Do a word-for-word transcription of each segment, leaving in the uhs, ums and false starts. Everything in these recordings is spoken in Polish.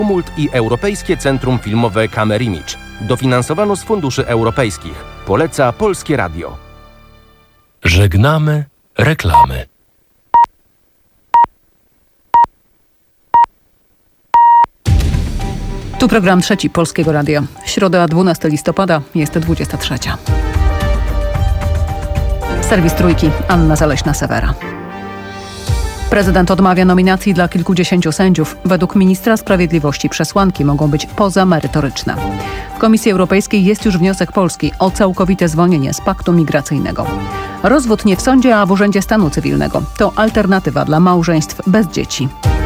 Tumult i Europejskie Centrum Filmowe Camera Image. Dofinansowano z funduszy europejskich. Poleca Polskie Radio. Żegnamy reklamy. Tu program trzeci Polskiego Radia. Środa dwunastego listopada, jest dwudziesta trzecia. Serwis Trójki, Anna Zaleśna-Sewera. Prezydent odmawia nominacji dla kilkudziesięciu sędziów. Według ministra sprawiedliwości przesłanki mogą być pozamerytoryczne. W Komisji Europejskiej jest już wniosek Polski o całkowite zwolnienie z paktu migracyjnego. Rozwód nie w sądzie, a w Urzędzie Stanu Cywilnego. To alternatywa dla małżeństw bez dzieci.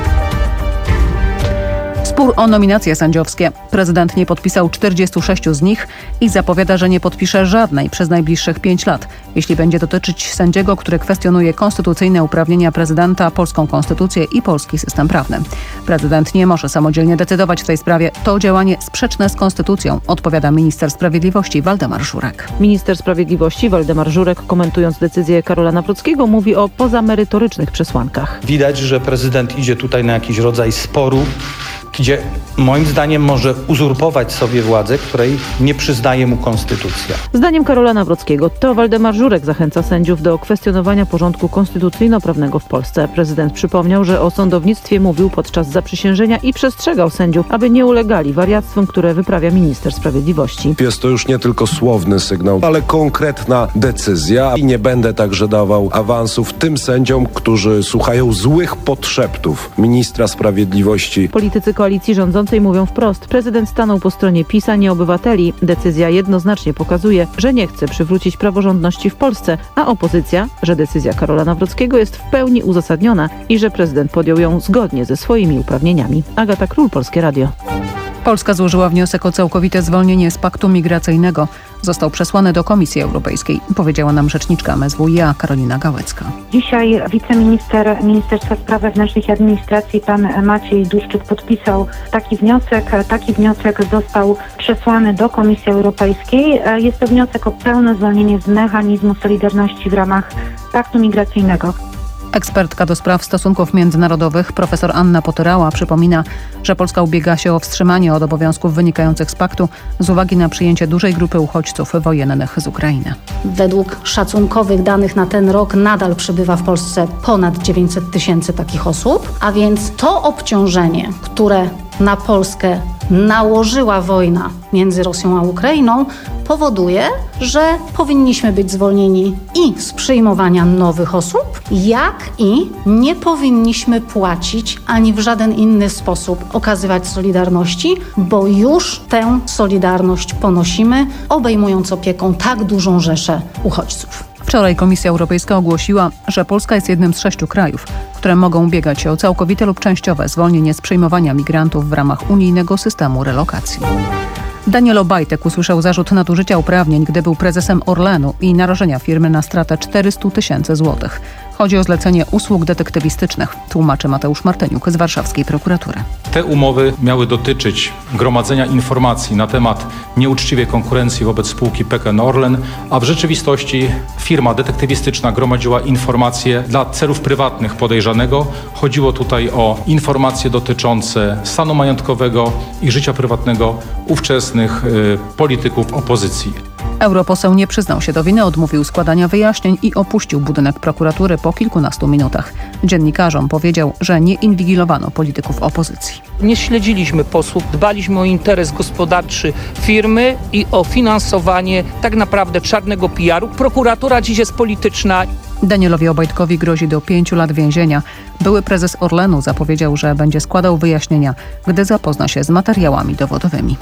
Spór o nominacje sędziowskie. Prezydent nie podpisał czterdziestu sześciu z nich i zapowiada, że nie podpisze żadnej przez najbliższych pięć lat, jeśli będzie dotyczyć sędziego, który kwestionuje konstytucyjne uprawnienia prezydenta, polską konstytucję i polski system prawny. Prezydent nie może samodzielnie decydować w tej sprawie. To działanie sprzeczne z konstytucją, odpowiada minister sprawiedliwości Waldemar Żurek. Minister sprawiedliwości Waldemar Żurek, komentując decyzję Karola Nawrockiego, mówi o pozamerytorycznych przesłankach. Widać, że prezydent idzie tutaj na jakiś rodzaj sporu, gdzie moim zdaniem może uzurpować sobie władzę, której nie przyznaje mu konstytucja. Zdaniem Karola Nawrockiego to Waldemar Żurek zachęca sędziów do kwestionowania porządku konstytucyjno-prawnego w Polsce. Prezydent przypomniał, że o sądownictwie mówił podczas zaprzysiężenia i przestrzegał sędziów, aby nie ulegali wariactwom, które wyprawia minister sprawiedliwości. Jest to już nie tylko słowny sygnał, ale konkretna decyzja i nie będę także dawał awansów tym sędziom, którzy słuchają złych podszeptów ministra sprawiedliwości. Politycy koalicji rządzącej mówią wprost: prezydent stanął po stronie PiS, a nie obywateli. Decyzja jednoznacznie pokazuje, że nie chce przywrócić praworządności w Polsce, a opozycja, że decyzja Karola Nawrockiego jest w pełni uzasadniona i że prezydent podjął ją zgodnie ze swoimi uprawnieniami. Agata Król, Polskie Radio. Polska złożyła wniosek o całkowite zwolnienie z paktu migracyjnego. Został przesłany do Komisji Europejskiej, powiedziała nam rzeczniczka M S W i A Karolina Gałecka. Dzisiaj wiceminister Ministerstwa Spraw Wewnętrznych i Administracji pan Maciej Duszczyk podpisał taki wniosek. Taki wniosek został przesłany do Komisji Europejskiej. Jest to wniosek o pełne zwolnienie z mechanizmu solidarności w ramach paktu migracyjnego. Ekspertka do spraw stosunków międzynarodowych profesor Anna Potyrała przypomina, że Polska ubiega się o wstrzymanie od obowiązków wynikających z paktu z uwagi na przyjęcie dużej grupy uchodźców wojennych z Ukrainy. Według szacunkowych danych na ten rok nadal przybywa w Polsce ponad dziewięćset tysięcy takich osób, a więc to obciążenie, które na Polskę nałożyła wojna między Rosją a Ukrainą, powoduje, że powinniśmy być zwolnieni i z przyjmowania nowych osób, jak i nie powinniśmy płacić ani w żaden inny sposób okazywać solidarności, bo już tę solidarność ponosimy, obejmując opieką tak dużą rzeszę uchodźców. Wczoraj Komisja Europejska ogłosiła, że Polska jest jednym z sześciu krajów, które mogą ubiegać się o całkowite lub częściowe zwolnienie z przyjmowania migrantów w ramach unijnego systemu relokacji. Daniel Obajtek usłyszał zarzut nadużycia uprawnień, gdy był prezesem Orlenu i narażenia firmy na stratę czterystu tysięcy złotych. Chodzi o zlecenie usług detektywistycznych, tłumaczy Mateusz Martyniuk z warszawskiej prokuratury. Te umowy miały dotyczyć gromadzenia informacji na temat nieuczciwej konkurencji wobec spółki P K N Orlen, a w rzeczywistości firma detektywistyczna gromadziła informacje dla celów prywatnych podejrzanego. Chodziło tutaj o informacje dotyczące stanu majątkowego i życia prywatnego ówczesnych y, polityków opozycji. Europoseł nie przyznał się do winy, odmówił składania wyjaśnień i opuścił budynek prokuratury po kilkunastu minutach. Dziennikarzom powiedział, że nie inwigilowano polityków opozycji. Nie śledziliśmy posłów, dbaliśmy o interes gospodarczy firmy i o finansowanie tak naprawdę czarnego P R u. Prokuratura dziś jest polityczna. Danielowi Obajtkowi grozi do pięciu lat więzienia. Były prezes Orlenu zapowiedział, że będzie składał wyjaśnienia, gdy zapozna się z materiałami dowodowymi.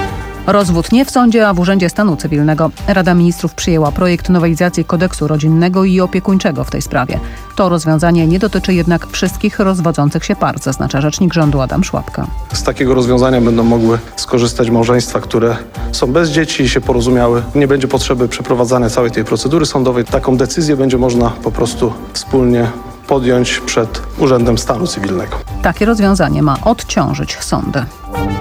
Rozwód nie w sądzie, a w Urzędzie Stanu Cywilnego. Rada Ministrów przyjęła projekt nowelizacji kodeksu rodzinnego i opiekuńczego w tej sprawie. To rozwiązanie nie dotyczy jednak wszystkich rozwodzących się par, zaznacza rzecznik rządu Adam Szłapka. Z takiego rozwiązania będą mogły skorzystać małżeństwa, które są bez dzieci i się porozumiały. Nie będzie potrzeby przeprowadzania całej tej procedury sądowej. Taką decyzję będzie można po prostu wspólnie podjąć przed Urzędem Stanu Cywilnego. Takie rozwiązanie ma odciążyć sądy.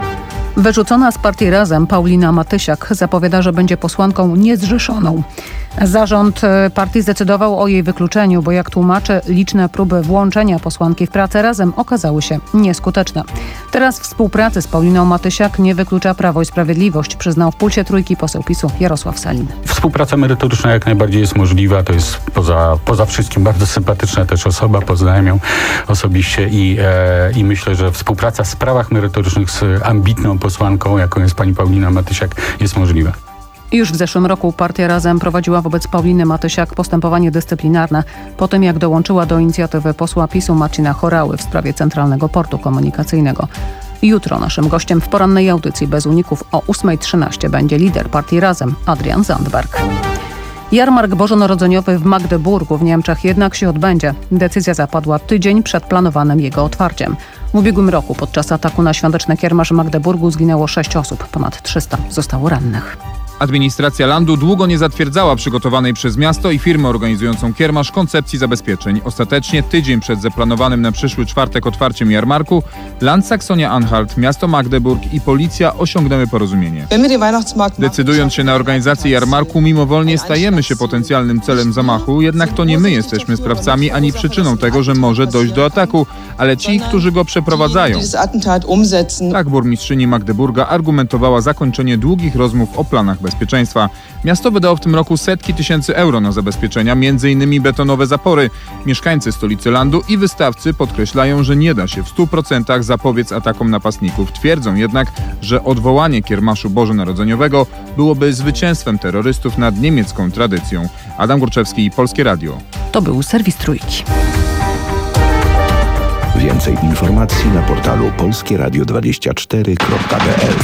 Wyrzucona z partii Razem Paulina Matysiak zapowiada, że będzie posłanką niezrzeszoną. Zarząd partii zdecydował o jej wykluczeniu, bo jak tłumaczy, liczne próby włączenia posłanki w pracę Razem okazały się nieskuteczne. Teraz współpracy z Pauliną Matysiak nie wyklucza Prawo i Sprawiedliwość, przyznał w Pulsie Trójki poseł PiSu Jarosław Salin. Współpraca merytoryczna jak najbardziej jest możliwa. To jest poza, poza wszystkim bardzo sympatyczna też osoba. Poznałem ją osobiście i, e, i myślę, że współpraca w sprawach merytorycznych z ambitną posłanką, jaką jest pani Paulina Matysiak, jest możliwa. Już w zeszłym roku partia Razem prowadziła wobec Pauliny Matysiak postępowanie dyscyplinarne po tym, jak dołączyła do inicjatywy posła PiSu Marcina Horały w sprawie Centralnego Portu Komunikacyjnego. Jutro naszym gościem w porannej audycji bez uników o ósma trzynaście będzie lider partii Razem Adrian Zandberg. Jarmark bożonarodzeniowy w Magdeburgu w Niemczech jednak się odbędzie. Decyzja zapadła tydzień przed planowanym jego otwarciem. W ubiegłym roku podczas ataku na świąteczny kiermasz w Magdeburgu zginęło sześć osób, ponad trzysta zostało rannych. Administracja landu długo nie zatwierdzała przygotowanej przez miasto i firmę organizującą kiermasz koncepcji zabezpieczeń. Ostatecznie tydzień przed zaplanowanym na przyszły czwartek otwarciem jarmarku Land Saksonia-Anhalt, miasto Magdeburg i policja osiągnęły porozumienie. Decydując się na organizację jarmarku, mimowolnie stajemy się potencjalnym celem zamachu, jednak to nie my jesteśmy sprawcami ani przyczyną tego, że może dojść do ataku, ale ci, którzy go przeprowadzają. Tak burmistrzyni Magdeburga argumentowała zakończenie długich rozmów o planach bezpieczeństwa. Miasto wydało w tym roku setki tysięcy euro na zabezpieczenia, między innymi betonowe zapory. Mieszkańcy stolicy landu i wystawcy podkreślają, że nie da się w stu procentach zapobiec atakom napastników. Twierdzą jednak, że odwołanie kiermaszu bożonarodzeniowego byłoby zwycięstwem terrorystów nad niemiecką tradycją. Adam Górczewski, Polskie Radio. To był serwis Trójki. Więcej informacji na portalu polskie radio dwadzieścia cztery kropka p l.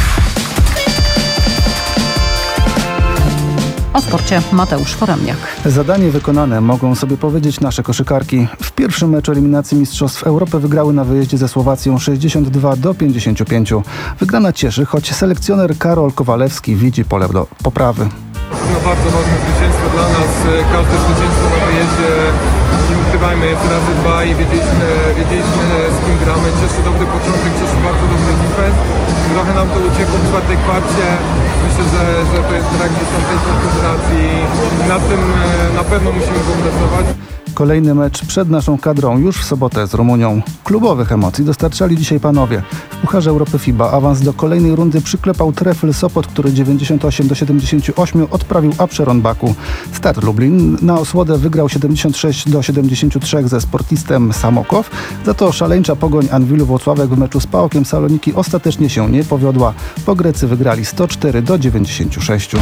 O sporcie Mateusz Foremniak. Zadanie wykonane, mogą sobie powiedzieć nasze koszykarki. W pierwszym meczu eliminacji Mistrzostw Europy wygrały na wyjeździe ze Słowacją sześćdziesiąt dwa do pięćdziesięciu pięciu. Wygrana cieszy, choć selekcjoner Karol Kowalewski widzi pole do poprawy. No bardzo ważne zwycięstwo dla nas. Każde zwycięstwo na wyjeździe, nie ukrywajmy, jest razy dwa i wiedzieliśmy, wiedzieliśmy z kim gramy. Cieszy dobry początek, cieszy bardzo dobry defense. Trochę nam to uciekło w czwartej kwarcie. Myślę, że, że to jest brak gdzieś tam tej koncentracji. Nad tym na pewno musimy popracować. Kolejny mecz przed naszą kadrą już w sobotę z Rumunią. Klubowych emocji dostarczali dzisiaj panowie. W Pucharze Europy FIBA awans do kolejnej rundy przyklepał Trefl Sopot, który dziewięćdziesiąt osiem do siedemdziesięciu ośmiu odprawił Apsheron Baku. Start Lublin na osłodę wygrał siedemdziesiąt sześć do siedemdziesięciu trzech ze Sportistem Samokow. Za to szaleńcza pogoń Anwilu Włocławek w meczu z PAOK-iem Saloniki ostatecznie się nie powiodła. Po Grecy wygrali sto cztery do dziewięćdziesięciu sześciu.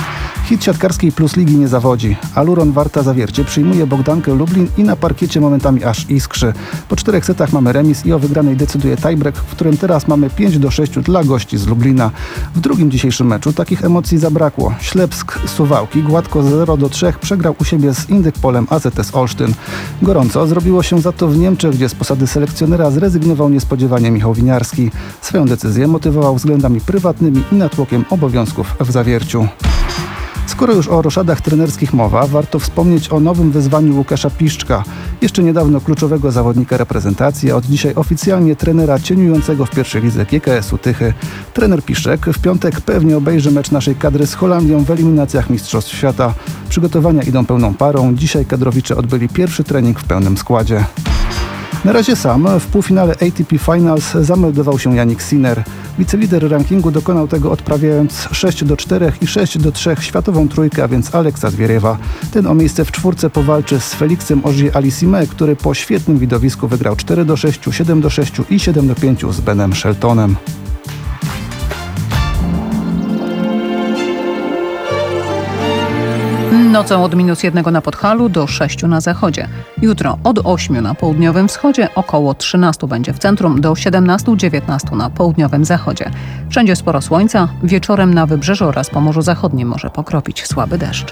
Hit siatkarskiej Plus Ligi nie zawodzi. Aluron Warta Zawiercie przyjmuje Bogdankę Lublin i na parkiecie momentami aż iskrzy. Po czterech setach mamy remis i o wygranej decyduje tiebreak, w którym teraz mamy pięć do sześciu dla gości z Lublina. W drugim dzisiejszym meczu takich emocji zabrakło. Ślepsk Suwałki gładko zero do trzech przegrał u siebie z Indykpolem A Z S Olsztyn. Gorąco zrobiło się za to w Niemczech, gdzie z posady selekcjonera zrezygnował niespodziewanie Michał Winiarski. Swoją decyzję motywował względami prywatnymi i natłokiem obowiązków w Zawierciu. Skoro już o roszadach trenerskich mowa, warto wspomnieć o nowym wyzwaniu Łukasza Piszczka. Jeszcze niedawno kluczowego zawodnika reprezentacji, a od dzisiaj oficjalnie trenera cieniującego w pierwszej lidze G K S-u Tychy. Trener Piszczek w piątek pewnie obejrzy mecz naszej kadry z Holandią w eliminacjach Mistrzostw Świata. Przygotowania idą pełną parą. Dzisiaj kadrowicze odbyli pierwszy trening w pełnym składzie. Na razie sam w półfinale A T P Finals zameldował się Jannik Sinner. Wicelider rankingu dokonał tego odprawiając sześć do czterech i sześć do trzech światową trójkę, a więc Aleksa Zwieriewa. Ten o miejsce w czwórce powalczy z Felixem Auger-Aliassime, który po świetnym widowisku wygrał cztery do sześciu, siedem do sześciu i siedem do pięciu z Benem Sheltonem. Nocą od minus jednego na Podhalu do sześciu na zachodzie. Jutro od ośmiu na południowym wschodzie, około trzynastu będzie w centrum, do siedemnastu dziewiętnastu na południowym zachodzie. Wszędzie sporo słońca, wieczorem na wybrzeżu oraz Pomorzu Zachodnim może pokropić słaby deszcz.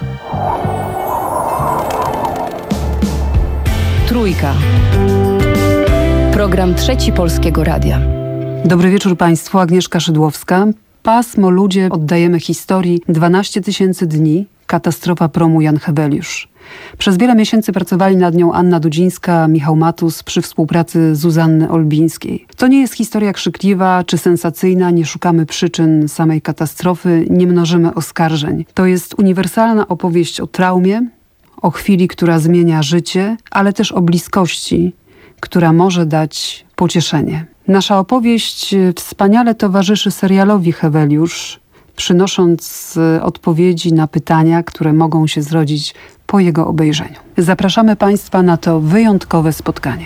Trójka. Program Trzeci Polskiego Radia. Dobry wieczór Państwu, Agnieszka Szydłowska. Pasmo Ludzie oddajemy historii dwanaście tysięcy dni. Katastrofa promu Jan Heweliusz. Przez wiele miesięcy pracowali nad nią Anna Dudzińska, Michał Matus przy współpracy Zuzanny Olbińskiej. To nie jest historia krzykliwa czy sensacyjna, nie szukamy przyczyn samej katastrofy, nie mnożymy oskarżeń. To jest uniwersalna opowieść o traumie, o chwili, która zmienia życie, ale też o bliskości, która może dać pocieszenie. Nasza opowieść wspaniale towarzyszy serialowi Heweliusz, przynosząc odpowiedzi na pytania, które mogą się zrodzić po jego obejrzeniu. Zapraszamy Państwa na to wyjątkowe spotkanie.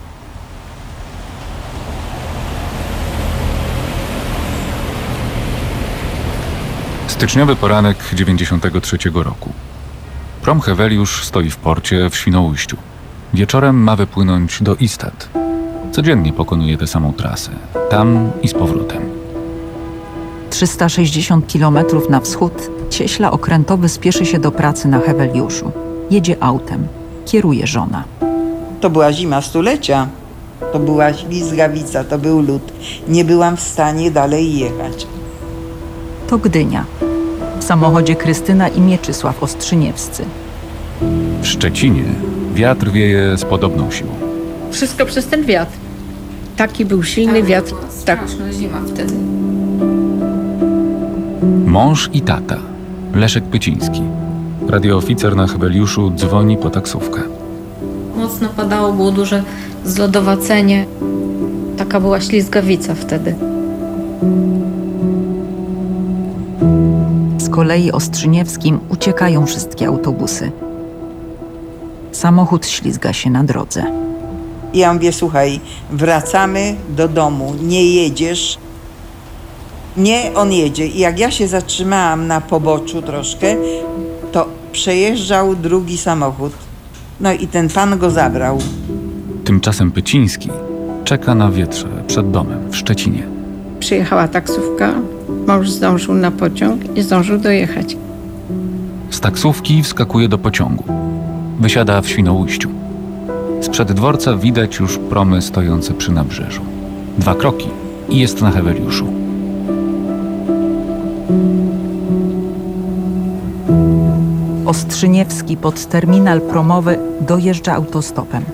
Styczniowy poranek dziewięćdziesiątego trzeciego roku. Prom Heweliusz stoi w porcie w Świnoujściu. Wieczorem ma wypłynąć do Istad. Codziennie pokonuje tę samą trasę. Tam i z powrotem. trzysta sześćdziesiąt kilometrów na wschód cieśla okrętowy spieszy się do pracy na Heweliuszu. Jedzie autem. Kieruje żona. To była zima stulecia. To była ślizgawica, to był lód. Nie byłam w stanie dalej jechać. To Gdynia. W samochodzie Krystyna i Mieczysław Ostrzyniewscy. W Szczecinie wiatr wieje z podobną siłą. Wszystko przez ten wiatr. Taki był silny tak, wiatr. Tak. Zima wtedy. Mąż i tata. Leszek Pyciński. Radiooficer na Heweliuszu dzwoni po taksówkę. Mocno padało, było duże zlodowacenie. Taka była ślizgawica wtedy. Z kolei Ostrzyniewskim uciekają wszystkie autobusy. Samochód ślizga się na drodze. I ja mówię, słuchaj, wracamy do domu, nie jedziesz. Nie, on jedzie. I jak ja się zatrzymałam na poboczu troszkę, to przejeżdżał drugi samochód. No i ten pan go zabrał. Tymczasem Pyciński czeka na wietrze przed domem w Szczecinie. Przyjechała taksówka, mąż zdążył na pociąg i zdążył dojechać. Z taksówki wskakuje do pociągu. Wysiada w Świnoujściu. Sprzed dworca widać już promy stojące przy nabrzeżu. Dwa kroki i jest na Heweliuszu. Ostrzyniewski pod terminal promowy dojeżdża autostopem.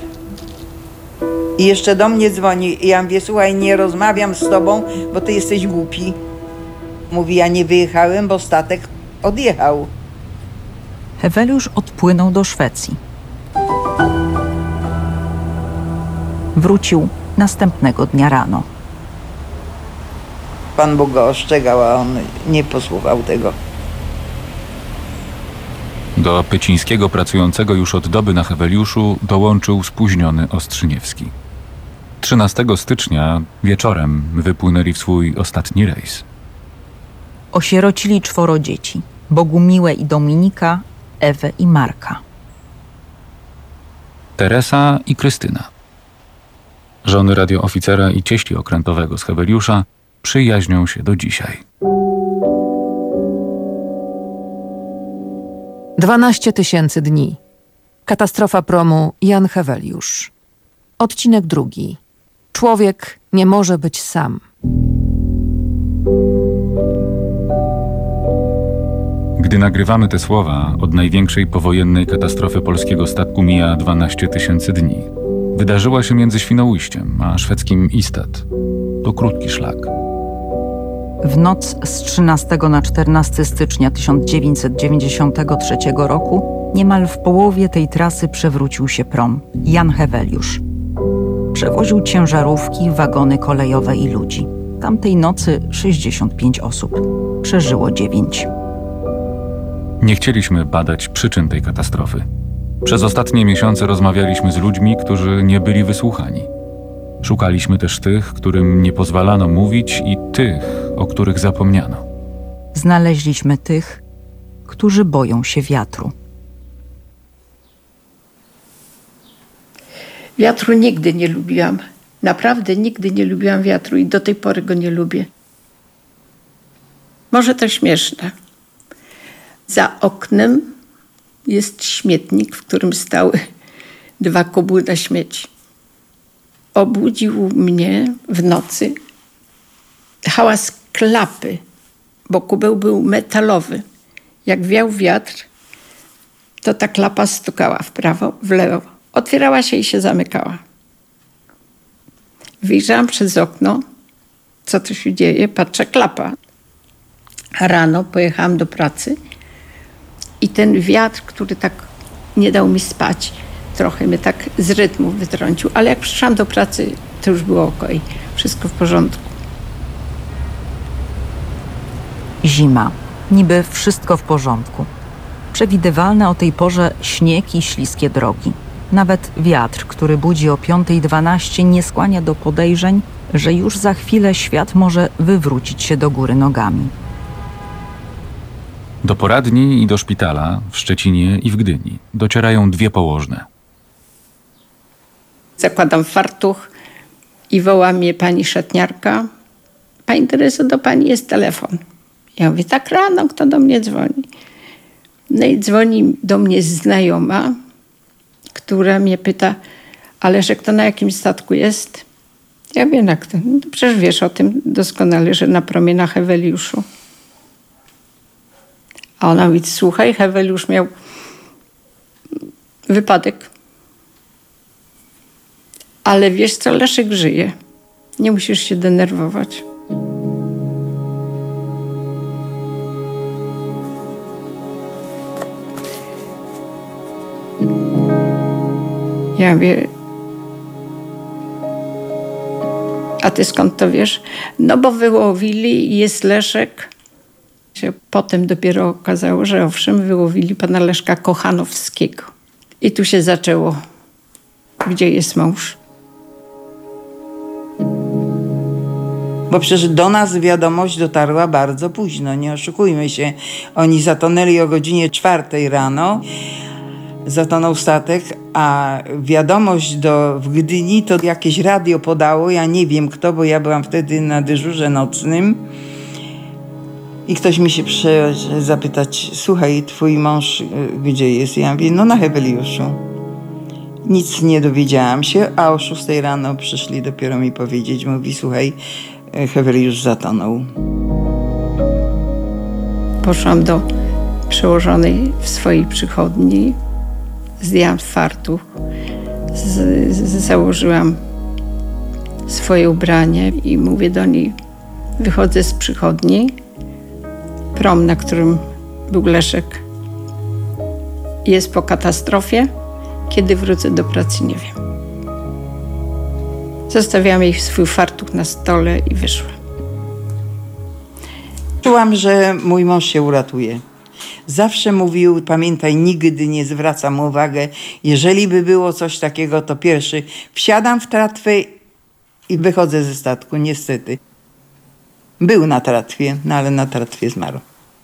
I jeszcze do mnie dzwoni. I ja mówię, słuchaj, nie rozmawiam z tobą, bo ty jesteś głupi. Mówi, ja nie wyjechałem, bo statek odjechał. Heweliusz odpłynął do Szwecji. Wrócił następnego dnia rano. Pan Bóg go ostrzegał, a on nie posłuchał tego. Do Pycińskiego, pracującego już od doby na Heweliuszu, dołączył spóźniony Ostrzyniewski. trzynastego stycznia wieczorem wypłynęli w swój ostatni rejs. Osierocili czworo dzieci. Bogumiłę i Dominika, Ewę i Marka. Teresa i Krystyna. Żony radiooficera i cieśli okrętowego z Heweliusza przyjaźnią się do dzisiaj. dwanaście tysięcy dni. Katastrofa promu Jan Heweliusz. Odcinek drugi. Człowiek nie może być sam. Gdy nagrywamy te słowa, od największej powojennej katastrofy polskiego statku mija dwanaście tysięcy dni. Wydarzyła się między Świnoujściem a szwedzkim Istad. To krótki szlak. W noc z trzynastego na czternastego stycznia tysiąc dziewięćset dziewięćdziesiątego trzeciego roku niemal w połowie tej trasy przewrócił się prom Jan Heweliusz. Przewoził ciężarówki, wagony kolejowe i ludzi. Tamtej nocy sześćdziesiąt pięć osób. Przeżyło dziewięć. Nie chcieliśmy badać przyczyn tej katastrofy. Przez ostatnie miesiące rozmawialiśmy z ludźmi, którzy nie byli wysłuchani. Szukaliśmy też tych, którym nie pozwalano mówić, i tych, o których zapomniano. Znaleźliśmy tych, którzy boją się wiatru. Wiatru nigdy nie lubiłam. Naprawdę nigdy nie lubiłam wiatru i do tej pory go nie lubię. Może to śmieszne. Za oknem jest śmietnik, w którym stały dwa kubeły na śmieci. Obudził mnie w nocy hałas klapy, bo kubeł był metalowy Jak wiał wiatr, to ta klapa stukała w prawo, w lewo. Otwierała się i się zamykała. Wyjrzałam przez okno, co tu się dzieje, patrzę, klapa. Rano pojechałam do pracy i ten wiatr, który tak nie dał mi spać, trochę mnie tak z rytmu wytrącił, ale jak przyszłam do pracy, to już było okej, wszystko w porządku. Zima. Niby wszystko w porządku. Przewidywalne o tej porze śnieg i śliskie drogi. Nawet wiatr, który budzi o piątej dwanaście, nie skłania do podejrzeń, że już za chwilę świat może wywrócić się do góry nogami. Do poradni i do szpitala w Szczecinie i w Gdyni docierają dwie położne. Zakładam fartuch i woła mnie pani szatniarka. Pani Tereso, do pani jest telefon. Ja mówię, tak rano, kto do mnie dzwoni? No i dzwoni do mnie znajoma, która mnie pyta, ale że kto na jakim statku jest? Ja wiem, jak to. No przecież wiesz o tym doskonale, że na promie na Heweliuszu. A ona mówi, słuchaj, Heweliusz miał wypadek. Ale wiesz co, Leszek żyje. Nie musisz się denerwować. Ja mówię, a ty skąd to wiesz? No bo wyłowili i jest Leszek. Potem dopiero okazało, że owszem, wyłowili pana Leszka Kochanowskiego. I tu się zaczęło, gdzie jest mąż. Bo przecież do nas wiadomość dotarła bardzo późno, nie oszukujmy się. Oni zatonęli o godzinie czwartej rano, zatonął statek, a wiadomość do, w Gdyni to jakieś radio podało, ja nie wiem kto, bo ja byłam wtedy na dyżurze nocnym. I ktoś mi się przyszedł zapytać, słuchaj, twój mąż gdzie jest? Ja mówię, no na Heweliuszu. Nic nie dowiedziałam się, a o szóstej rano przyszli dopiero mi powiedzieć, mówi, słuchaj, Heweliusz zatonął. Poszłam do przełożonej w swojej przychodni, zdjęłam fartuch, z, z, założyłam swoje ubranie i mówię do niej, wychodzę z przychodni, prom, na którym był Leszek, jest po katastrofie, kiedy wrócę do pracy, nie wiem. Zostawiłam jej swój fartuch na stole i wyszłam. Czułam, że mój mąż się uratuje. Zawsze mówił, pamiętaj, nigdy nie zwracam uwagi, jeżeli by było coś takiego, to pierwszy wsiadam w tratwę i wychodzę ze statku, niestety. Był na tratwie, no ale na tratwie zmarł.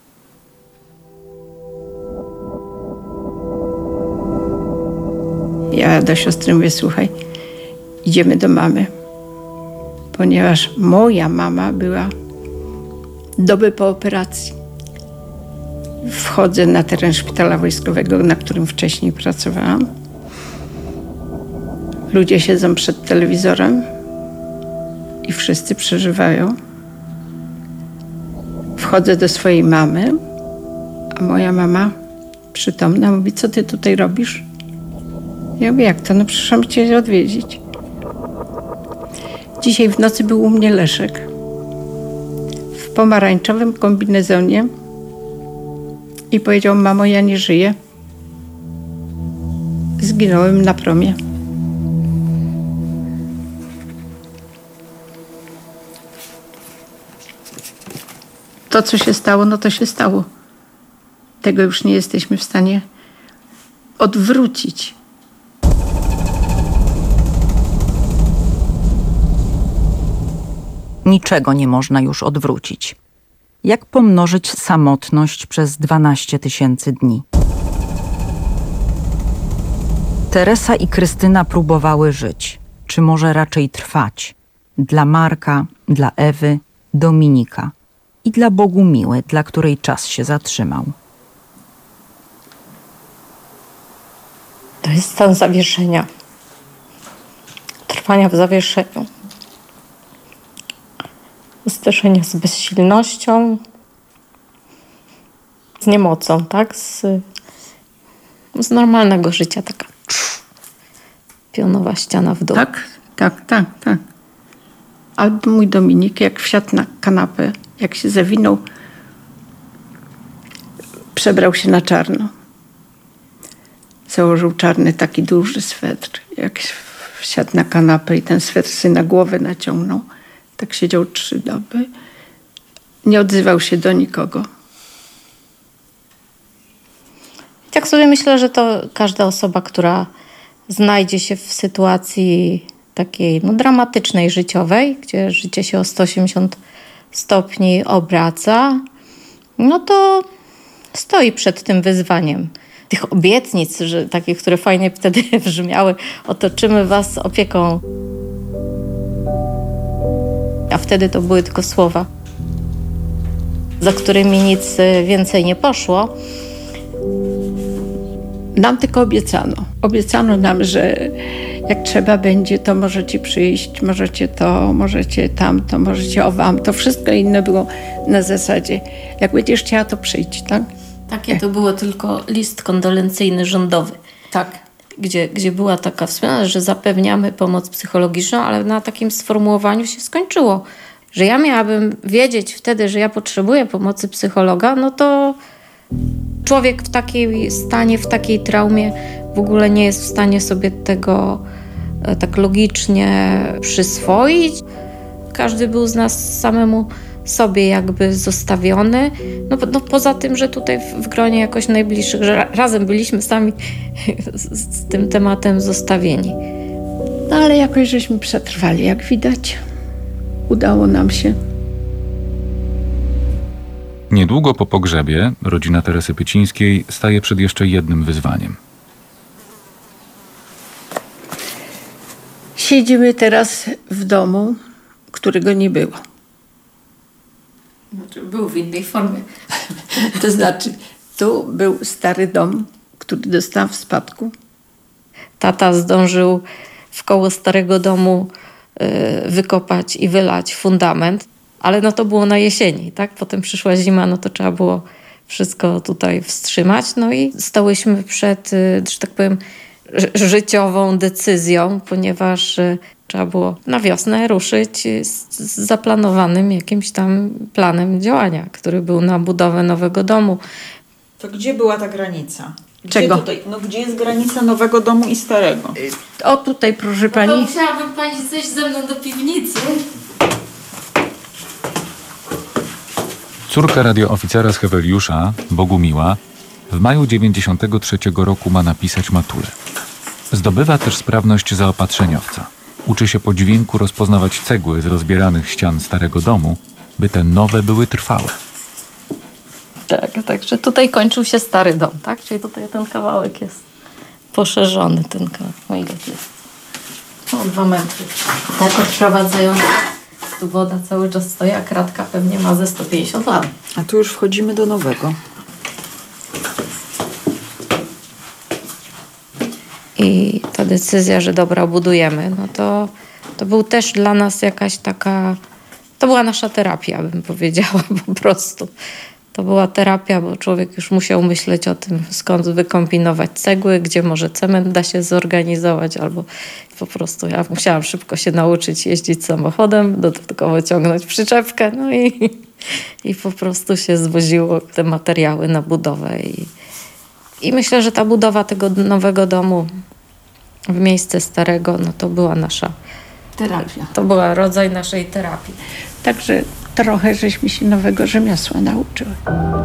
Ja do siostry mówię, słuchaj, idziemy do mamy, ponieważ moja mama była dobę po operacji. Wchodzę na teren szpitala wojskowego, na którym wcześniej pracowałam. Ludzie siedzą przed telewizorem i wszyscy przeżywają. Wchodzę do swojej mamy, a moja mama przytomna mówi, co ty tutaj robisz? Ja mówię, jak to? No przyszłam cię odwiedzić. Dzisiaj w nocy był u mnie Leszek. W pomarańczowym kombinezonie i powiedział, mamo, ja nie żyję. Zginąłem na promie. To, co się stało, no to się stało. Tego już nie jesteśmy w stanie odwrócić. Niczego nie można już odwrócić. Jak pomnożyć samotność przez dwanaście tysięcy dni? Teresa i Krystyna próbowały żyć, czy może raczej trwać. Dla Marka, dla Ewy, Dominika i dla Bogumiły, dla której czas się zatrzymał. To jest stan zawieszenia. Trwania w zawieszeniu. Zderzenia z bezsilnością. z niemocą, tak? Z, z normalnego życia, taka pionowa ściana w dół. Tak, tak, tak, tak. Albo mój Dominik, jak wsiadł na kanapę, jak się zawinął, przebrał się na czarno. Założył czarny, taki duży swetr. Jak wsiadł na kanapę i ten swetr sobie na głowę naciągnął, tak siedział trzy doby. Nie odzywał się do nikogo. Tak sobie myślę, że to każda osoba, która znajdzie się w sytuacji takiej no, dramatycznej, życiowej, gdzie życie się o sto osiemdziesiąt stopni obraca, no to stoi przed tym wyzwaniem. Tych obietnic, że, takich, które fajnie wtedy brzmiały, otoczymy was opieką. A wtedy to były tylko słowa, za którymi nic więcej nie poszło. Nam tylko obiecano. Obiecano nam, że jak trzeba będzie, to możecie przyjść, możecie to, możecie tamto, możecie o wam. To wszystko inne było na zasadzie, jak będziesz chciała, to przyjdź, tak? Takie to było tylko list kondolencyjny rządowy. Tak. Gdzie, gdzie była taka wspomniana, że zapewniamy pomoc psychologiczną, ale na takim sformułowaniu się skończyło. Że ja miałabym wiedzieć wtedy, że ja potrzebuję pomocy psychologa, no to człowiek w takiej stanie, w takiej traumie w ogóle nie jest w stanie sobie tego e, tak logicznie przyswoić. Każdy był z nas samemu sobie jakby zostawiony. No, no poza tym, że tutaj w, w gronie jakoś najbliższych, że ra, razem byliśmy sami z, z tym tematem zostawieni. No ale jakoś żeśmy przetrwali, jak widać. Udało nam się. Niedługo po pogrzebie rodzina Teresy Pycińskiej staje przed jeszcze jednym wyzwaniem. Siedzimy teraz w domu, którego nie było. Znaczy, był w innej formie. To znaczy, tu był stary dom, który dostałam w spadku. Tata zdążył w koło starego domu y, wykopać i wylać fundament, ale no to było na jesieni, tak? Potem przyszła zima, no to trzeba było wszystko tutaj wstrzymać. No i stałyśmy przed, y, że tak powiem, ży- życiową decyzją, ponieważ y, trzeba było na wiosnę ruszyć z, z zaplanowanym jakimś tam planem działania, który był na budowę nowego domu. To gdzie była ta granica? Gdzie Czego? Tutaj, no gdzie jest granica nowego domu i starego? O tutaj, proszę pani. No to chciałabym pani zejść ze mną do piwnicy. Córka radiooficera z Heweliusza, Bogumiła, w maju dziewięćdziesiątego trzeciego roku ma napisać maturę. Zdobywa też sprawność zaopatrzeniowca. Uczy się po dźwięku rozpoznawać cegły z rozbieranych ścian starego domu, by te nowe były trwałe. Tak, także tutaj kończył się stary dom, tak? Czyli tutaj ten kawałek jest poszerzony, ten kawałek. No ile to jest? O, dwa metry. Tak odprowadzając, tu woda cały czas stoi, a kratka pewnie ma ze sto pięćdziesiąt lat. A tu już wchodzimy do nowego. I ta decyzja, że dobra, budujemy, no to, to był też dla nas jakaś taka, to była nasza terapia, bym powiedziała po prostu. To była terapia, bo człowiek już musiał myśleć o tym, skąd wykombinować cegły, gdzie może cement da się zorganizować, albo po prostu ja musiałam szybko się nauczyć jeździć samochodem, dodatkowo ciągnąć przyczepkę, no i, i po prostu się zwoziło te materiały na budowę. I, I myślę, że ta budowa tego nowego domu w miejsce starego, no to była nasza Terapia. To była rodzaj naszej terapii. Także trochę żeśmy się nowego rzemiosła nauczyły.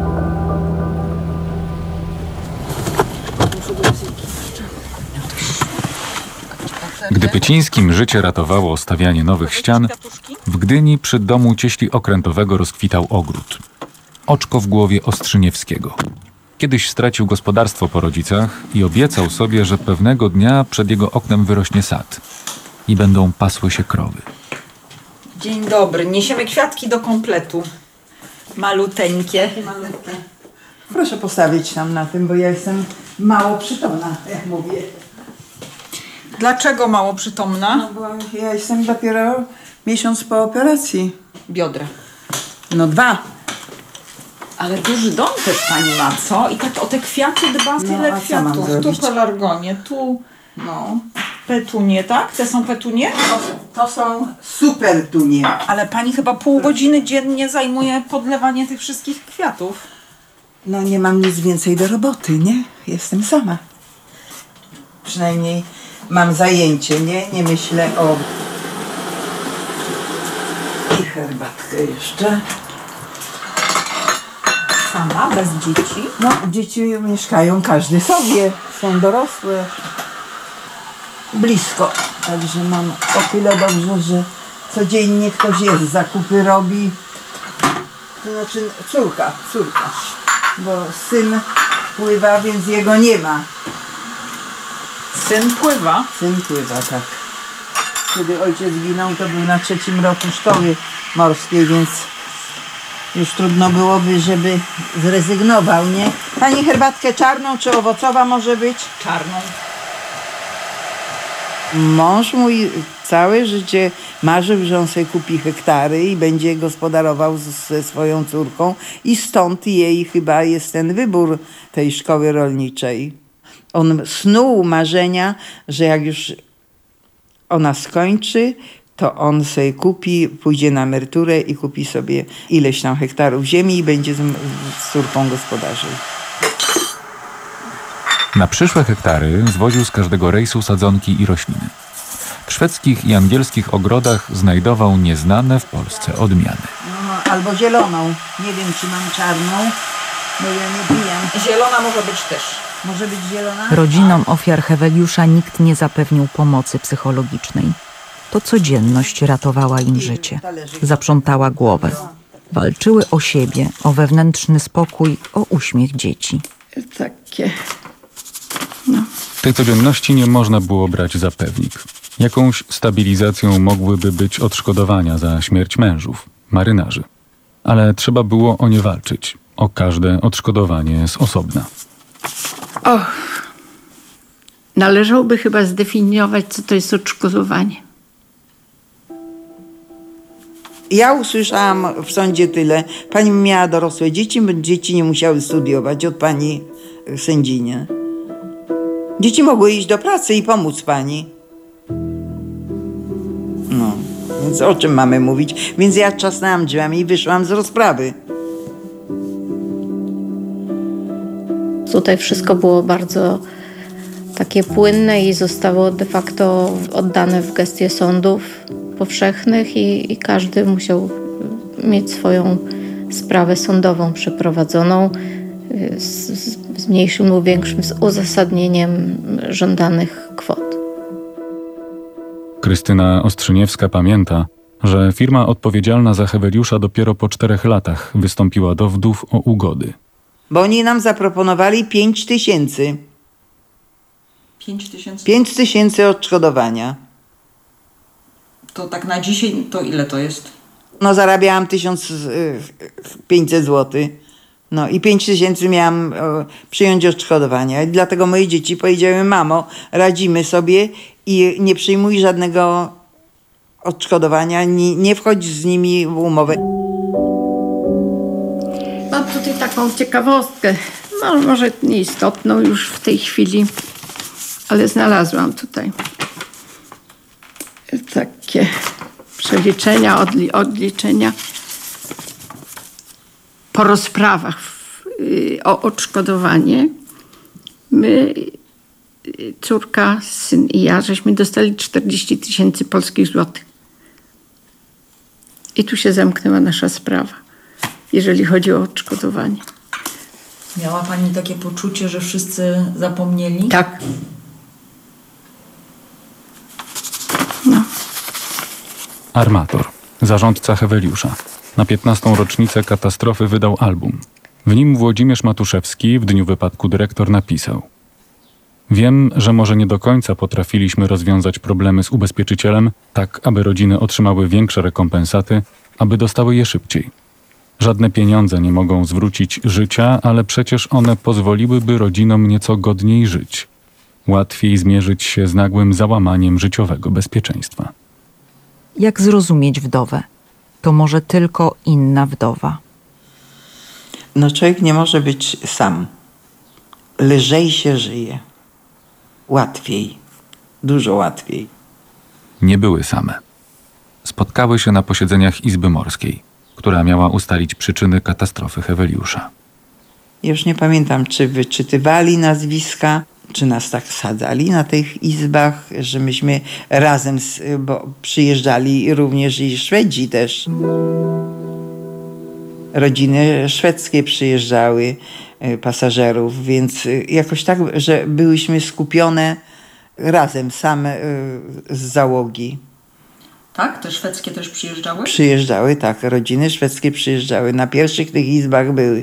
Gdy Pycińskim życie ratowało stawianie nowych ścian, w Gdyni przy domu cieśli okrętowego rozkwitał ogród. Oczko w głowie Ostrzyniewskiego. Kiedyś stracił gospodarstwo po rodzicach i obiecał sobie, że pewnego dnia przed jego oknem wyrośnie sad i będą pasły się krowy. Dzień dobry. Niesiemy kwiatki do kompletu. Maluteńkie. Malutkie. Proszę postawić tam na tym, bo ja jestem mało przytomna, jak mówię. Dlaczego mało przytomna? No bo ja jestem dopiero miesiąc po operacji biodra. No dwa. Ale duży dom też pani ma, co? I tak o te kwiaty dba, tyle a co mam kwiatów. Tu zrobić? pelargonie, tu no, petunie, tak? Te są petunie? To, to są super tunie. Ale pani chyba pół godziny dziennie zajmuje podlewanie tych wszystkich kwiatów. No nie mam nic więcej do roboty, nie? Jestem sama. Przynajmniej mam zajęcie, nie? Nie myślę o... I herbatkę jeszcze. Sama, bez dzieci? No, dzieci mieszkają każdy sobie, są dorosłe. Blisko. Także mam o tyle dobrze, że codziennie ktoś jest, zakupy robi. To znaczy córka, córka. Bo syn pływa, więc jego nie ma. Syn pływa? Syn pływa, tak. Kiedy ojciec ginął, to był na trzecim roku szkoły morskiej, więc już trudno byłoby, żeby zrezygnował, nie? Pani herbatkę czarną czy owocowa może być? Czarną. Mąż mój całe życie marzył, że on sobie kupi hektary i będzie gospodarował ze swoją córką i stąd jej chyba jest ten wybór tej szkoły rolniczej. On snuł marzenia, że jak już ona skończy, to on sobie kupi, pójdzie na emeryturę i kupi sobie ileś tam hektarów ziemi i będzie z, z córką gospodarzył. Na przyszłe hektary zwoził z każdego rejsu sadzonki i rośliny. W szwedzkich i angielskich ogrodach znajdował nieznane w Polsce odmiany. No, albo zieloną. Nie wiem, czy mam czarną, bo ja nie pijam. Zielona może być też. Może być zielona? Rodzinom ofiar Heweliusza nikt nie zapewnił pomocy psychologicznej. To codzienność ratowała im życie. Zaprzątała głowę. Walczyły o siebie, o wewnętrzny spokój, o uśmiech dzieci. Takie. Tej codzienności nie można było brać za pewnik. Jakąś stabilizacją mogłyby być odszkodowania za śmierć mężów, marynarzy. Ale trzeba było o nie walczyć. O każde odszkodowanie z osobna. O, należałoby chyba zdefiniować, co to jest odszkodowanie. Ja usłyszałam w sądzie tyle. Pani miała dorosłe dzieci, bo dzieci nie musiały studiować od pani sędziny. Dzieci mogły iść do pracy i pomóc pani. No, więc o czym mamy mówić? Więc ja trzasnęłam drzwiami i wyszłam z rozprawy. Tutaj wszystko było bardzo takie płynne i zostało de facto oddane w gestie sądów powszechnych i, i każdy musiał mieć swoją sprawę sądową przeprowadzoną z, z, z mniejszym lub większym z uzasadnieniem żądanych kwot. Krystyna Ostrzyniewska pamięta, że firma odpowiedzialna za Heweliusza dopiero po czterech latach wystąpiła do wdów o ugody. Bo oni nam zaproponowali pięć tysięcy. Pięć tysięcy? Pięć tysięcy odszkodowania. To tak na dzisiaj, to ile to jest? No zarabiałam tysiąc pięćset złotych. No i pięć tysięcy miałam o, przyjąć odszkodowania. I dlatego moje dzieci powiedziały: mamo, radzimy sobie i nie przyjmuj żadnego odszkodowania, nie, nie wchodź z nimi w umowę. Mam tutaj taką ciekawostkę, no, może nieistotną już w tej chwili, ale znalazłam tutaj takie przeliczenia, odli odliczenia po rozprawach w, y, o odszkodowanie. My, y, córka, syn i ja, żeśmy dostali czterdzieści tysięcy polskich złotych. I tu się zamknęła nasza sprawa, jeżeli chodzi o odszkodowanie. Miała pani takie poczucie, że wszyscy zapomnieli? Tak. Armator, zarządca Heweliusza, na piętnastą rocznicę katastrofy wydał album. W nim Włodzimierz Matuszewski, w dniu wypadku dyrektor, napisał: wiem, że może nie do końca potrafiliśmy rozwiązać problemy z ubezpieczycielem, tak aby rodziny otrzymały większe rekompensaty, aby dostały je szybciej. Żadne pieniądze nie mogą zwrócić życia, ale przecież one pozwoliłyby rodzinom nieco godniej żyć. Łatwiej zmierzyć się z nagłym załamaniem życiowego bezpieczeństwa. Jak zrozumieć wdowę? To może tylko inna wdowa. No człowiek nie może być sam. Lżej się żyje. Łatwiej. Dużo łatwiej. Nie były same. Spotkały się na posiedzeniach Izby Morskiej, która miała ustalić przyczyny katastrofy Heweliusza. Już nie pamiętam, czy wyczytywali nazwiska, czy nas tak sadzali na tych izbach, że myśmy razem, z, bo przyjeżdżali również i Szwedzi też. Rodziny szwedzkie przyjeżdżały, pasażerów, więc jakoś tak, że byłyśmy skupione razem, same z załogi. Tak? Te szwedzkie też przyjeżdżały? Przyjeżdżały, tak. Rodziny szwedzkie przyjeżdżały. Na pierwszych tych izbach były.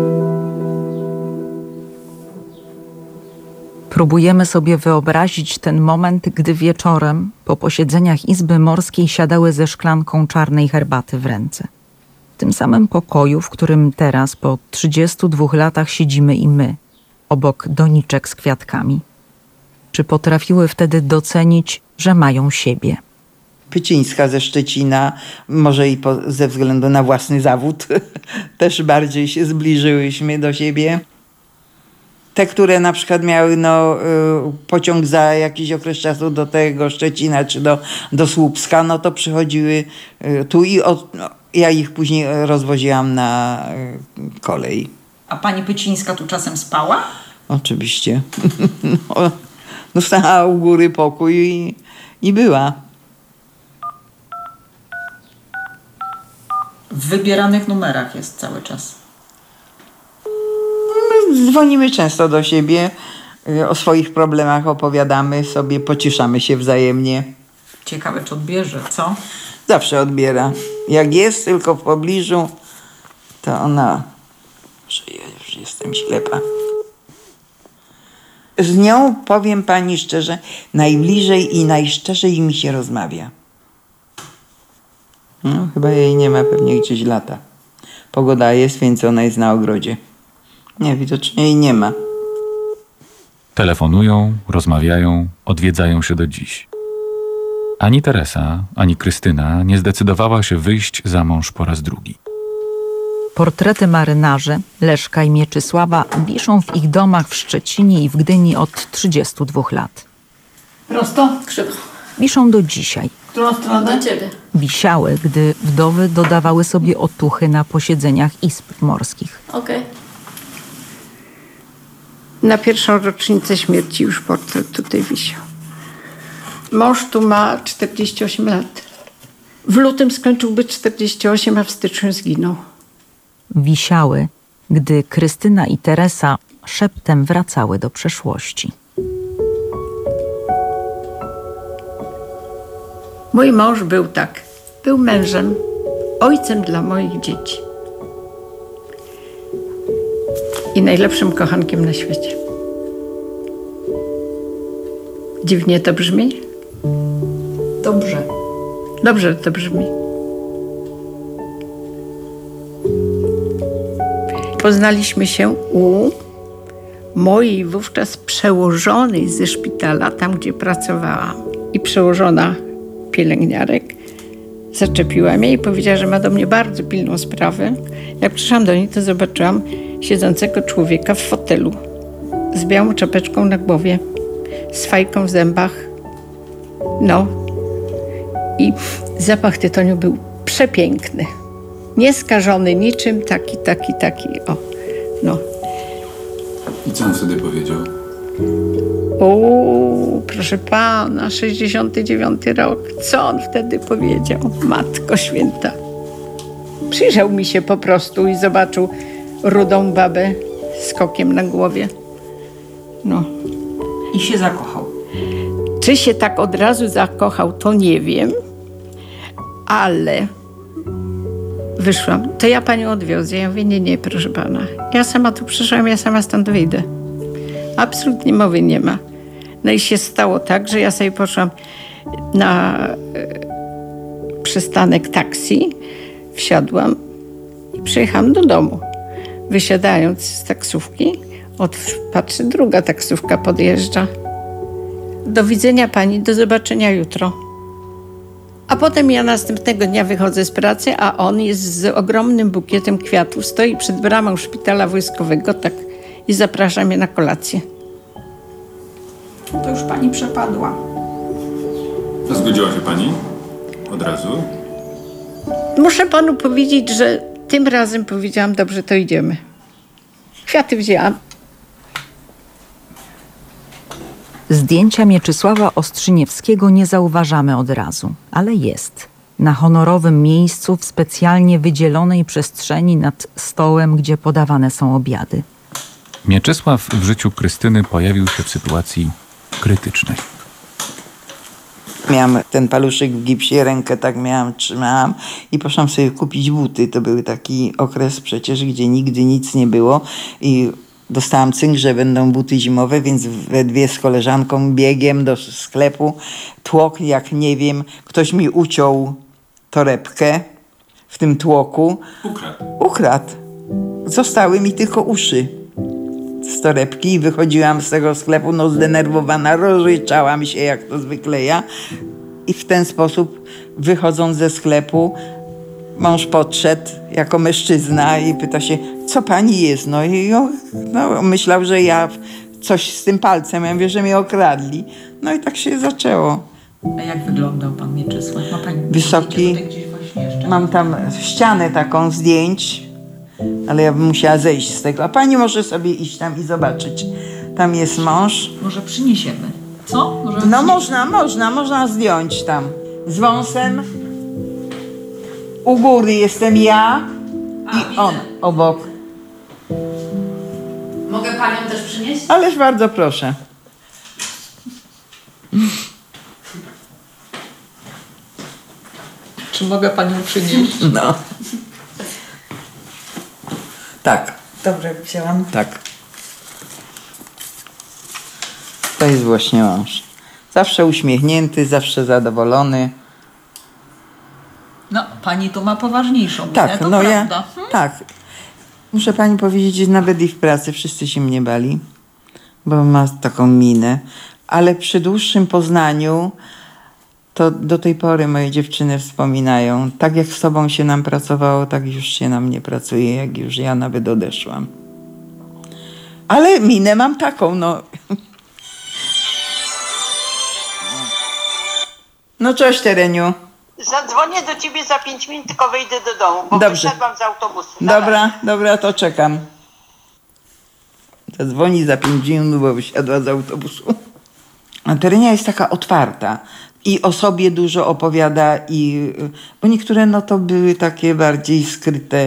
Próbujemy sobie wyobrazić ten moment, gdy wieczorem po posiedzeniach Izby Morskiej siadały ze szklanką czarnej herbaty w ręce. W tym samym pokoju, w którym teraz po trzydziestu dwóch latach siedzimy i my, obok doniczek z kwiatkami. Czy potrafiły wtedy docenić, że mają siebie? Pycińska ze Szczecina, może i po, ze względu na własny zawód, też bardziej się zbliżyłyśmy do siebie. Te, które na przykład miały no, pociąg za jakiś okres czasu do tego Szczecina czy do, do Słupska, no to przychodziły tu i od, no, ja ich później rozwoziłam na kolej. A pani Pycińska tu czasem spała? Oczywiście. No, dostała u góry pokój i, i była. W wybieranych numerach jest cały czas. My dzwonimy często do siebie, o swoich problemach opowiadamy sobie, pocieszamy się wzajemnie. Ciekawe, czy odbierze, co? Zawsze odbiera. Jak jest tylko w pobliżu, to ona... że ja już jestem ślepa. Z nią, powiem pani szczerze, najbliżej i najszczerzej mi się rozmawia. No, chyba jej nie ma, pewnie gdzieś lata. Pogoda jest, więc ona jest na ogrodzie. Nie, widocznie jej nie ma. Telefonują, rozmawiają, odwiedzają się do dziś. Ani Teresa, ani Krystyna nie zdecydowała się wyjść za mąż po raz drugi. Portrety marynarzy, Leszka i Mieczysława, wiszą w ich domach w Szczecinie i w Gdyni od trzydziestu dwóch lat. Prosto? Krzywo. Wiszą do dzisiaj. Którą stronę? Do ciebie. Wisiały, gdy wdowy dodawały sobie otuchy na posiedzeniach izb morskich. Okej. Okay. Na pierwszą rocznicę śmierci już portret tutaj wisiał. Mąż tu ma czterdzieści osiem lat. W lutym skończyłby czterdzieści osiem, a w styczniu zginął. Wisiały, gdy Krystyna i Teresa szeptem wracały do przeszłości. Mój mąż był tak. Był mężem, ojcem dla moich dzieci. I najlepszym kochankiem na świecie. Dziwnie to brzmi? Dobrze. Dobrze to brzmi. Poznaliśmy się u mojej wówczas przełożonej ze szpitala, tam gdzie pracowałam. I przełożona pielęgniarek zaczepiła mnie i powiedziała, że ma do mnie bardzo pilną sprawę. Jak przyszłam do niej, to zobaczyłam siedzącego człowieka w fotelu z białą czapeczką na głowie, z fajką w zębach. No. I zapach tytoniu był przepiękny. Nieskażony niczym, taki, taki, taki. O, no. I co on wtedy powiedział? O, proszę pana, sześćdziesiąty dziewiąty rok. Co on wtedy powiedział? Matko święta. Przyjrzał mi się po prostu i zobaczył rudą babę z kokiem na głowie. No. I się zakochał. Czy się tak od razu zakochał, to nie wiem, ale wyszłam. To ja panią odwiozę. Ja mówię, nie, nie, proszę pana. Ja sama tu przyszłam, ja sama stąd wyjdę. Absolutnie mowy nie ma. No i się stało tak, że ja sobie poszłam na e, przystanek taksi, wsiadłam i przyjechałam do domu. Wysiadając z taksówki, od, patrzy, druga taksówka podjeżdża. Do widzenia pani, do zobaczenia jutro. A potem ja następnego dnia wychodzę z pracy, a on jest z ogromnym bukietem kwiatów, stoi przed bramą szpitala wojskowego, tak, i zaprasza mnie na kolację. To już pani przepadła. A zgodziła się pani? Od razu? Muszę panu powiedzieć, że tym razem powiedziałam, dobrze, to idziemy. Kwiaty wzięłam. Zdjęcia Mieczysława Ostrzyniewskiego nie zauważamy od razu, ale jest. Na honorowym miejscu w specjalnie wydzielonej przestrzeni nad stołem, gdzie podawane są obiady. Mieczysław w życiu Krystyny pojawił się w sytuacji krytycznej. Miałam ten paluszek w gipsie, rękę tak miałam, trzymałam i poszłam sobie kupić buty. To był taki okres przecież, gdzie nigdy nic nie było i dostałam cynk, że będą buty zimowe, więc we dwie z koleżanką biegiem do sklepu. Tłok, jak nie wiem, ktoś mi uciął torebkę w tym tłoku. Ukradł. Ukradł. Zostały mi tylko uszy z torebki i wychodziłam z tego sklepu, no zdenerwowana, rozryczałam się, jak to zwykle ja. I w ten sposób, wychodząc ze sklepu, mąż podszedł jako mężczyzna i pyta się, co pani jest? No i on, no, myślał, że ja coś z tym palcem, ja mówię, że mnie okradli. No i tak się zaczęło. A jak wyglądał pan Mieczysław? Ma pani Wysoki. gdzieś właśnie jeszcze? Mam tam ścianę taką zdjęć, ale ja bym musiała zejść z tego. A pani może sobie iść tam i zobaczyć. Tam jest mąż. Może przyniesiemy. Co? Może No można, można, można zdjąć tam. Z wąsem. U góry jestem ja i on obok. Mogę panią też przynieść? Ależ bardzo proszę. Czy mogę panią przynieść? No. Tak. Dobrze, wzięłam. Tak. To jest właśnie mąż. Zawsze uśmiechnięty, zawsze zadowolony. No, pani tu ma poważniejszą minę, Tak, to no prawda. ja, Hmm? tak. Muszę pani powiedzieć, że nawet i w pracy wszyscy się mnie bali, bo ma taką minę. Ale przy dłuższym poznaniu, to do tej pory moje dziewczyny wspominają, tak jak z tobą się nam pracowało, tak już się nam nie pracuje, jak już ja nawet odeszłam. Ale minę mam taką, no. No cześć, Tereniu. Zadzwonię do ciebie za pięć minut, tylko wejdę do domu, bo Dobrze. wyszedłam z autobusu. Dobra, dobra, to czekam. Zadzwoni za pięć minut, bo wysiadła z autobusu. A Terenia jest taka otwarta i o sobie dużo opowiada, i, bo niektóre no to były takie bardziej skryte.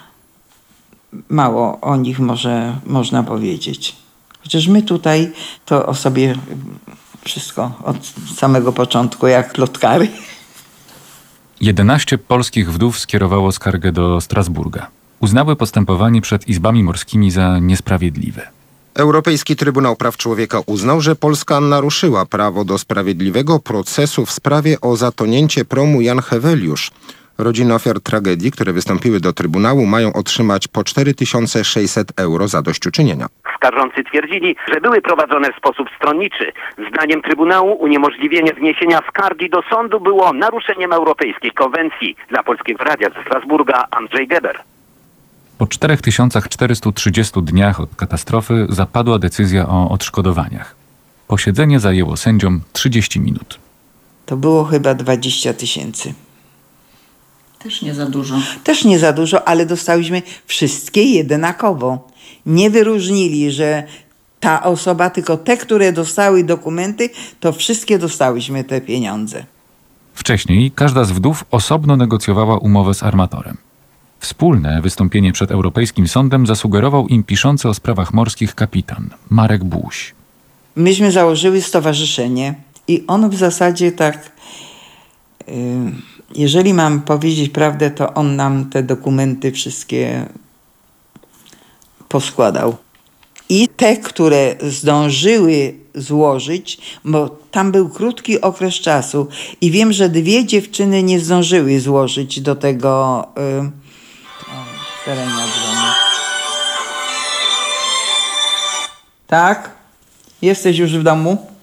Mało o nich może można powiedzieć. Chociaż my tutaj to o sobie wszystko od samego początku, jak plotkary. jedenaście polskich wdów skierowało skargę do Strasburga. Uznały postępowanie przed izbami morskimi za niesprawiedliwe. Europejski Trybunał Praw Człowieka uznał, że Polska naruszyła prawo do sprawiedliwego procesu w sprawie o zatonięcie promu Jan Heweliusz. Rodziny ofiar tragedii, które wystąpiły do Trybunału, mają otrzymać po cztery tysiące sześćset euro zadośćuczynienia. Skarżący twierdzili, że były prowadzone w sposób stronniczy. Zdaniem Trybunału uniemożliwienie wniesienia skargi do sądu było naruszeniem Europejskiej Konwencji. Dla Polskiego Radia ze Strasburga Andrzej Geber. Po cztery tysiące czterystu trzydziestu dniach od katastrofy zapadła decyzja o odszkodowaniach. Posiedzenie zajęło sędziom trzydzieści minut. To było chyba dwadzieścia tysięcy. Też nie za dużo. Też nie za dużo, ale dostałyśmy wszystkie jednakowo. Nie wyróżnili, że ta osoba, tylko te, które dostały dokumenty, to wszystkie dostałyśmy te pieniądze. Wcześniej każda z wdów osobno negocjowała umowę z armatorem. Wspólne wystąpienie przed Europejskim Sądem zasugerował im piszący o sprawach morskich kapitan Marek Błuś. Myśmy założyły stowarzyszenie i on w zasadzie tak, yy, jeżeli mam powiedzieć prawdę, to on nam te dokumenty wszystkie poskładał. I te, które zdążyły złożyć, bo tam był krótki okres czasu i wiem, że dwie dziewczyny nie zdążyły złożyć do tego yy, o, terenia dzwoni. Tak? Jesteś już w domu?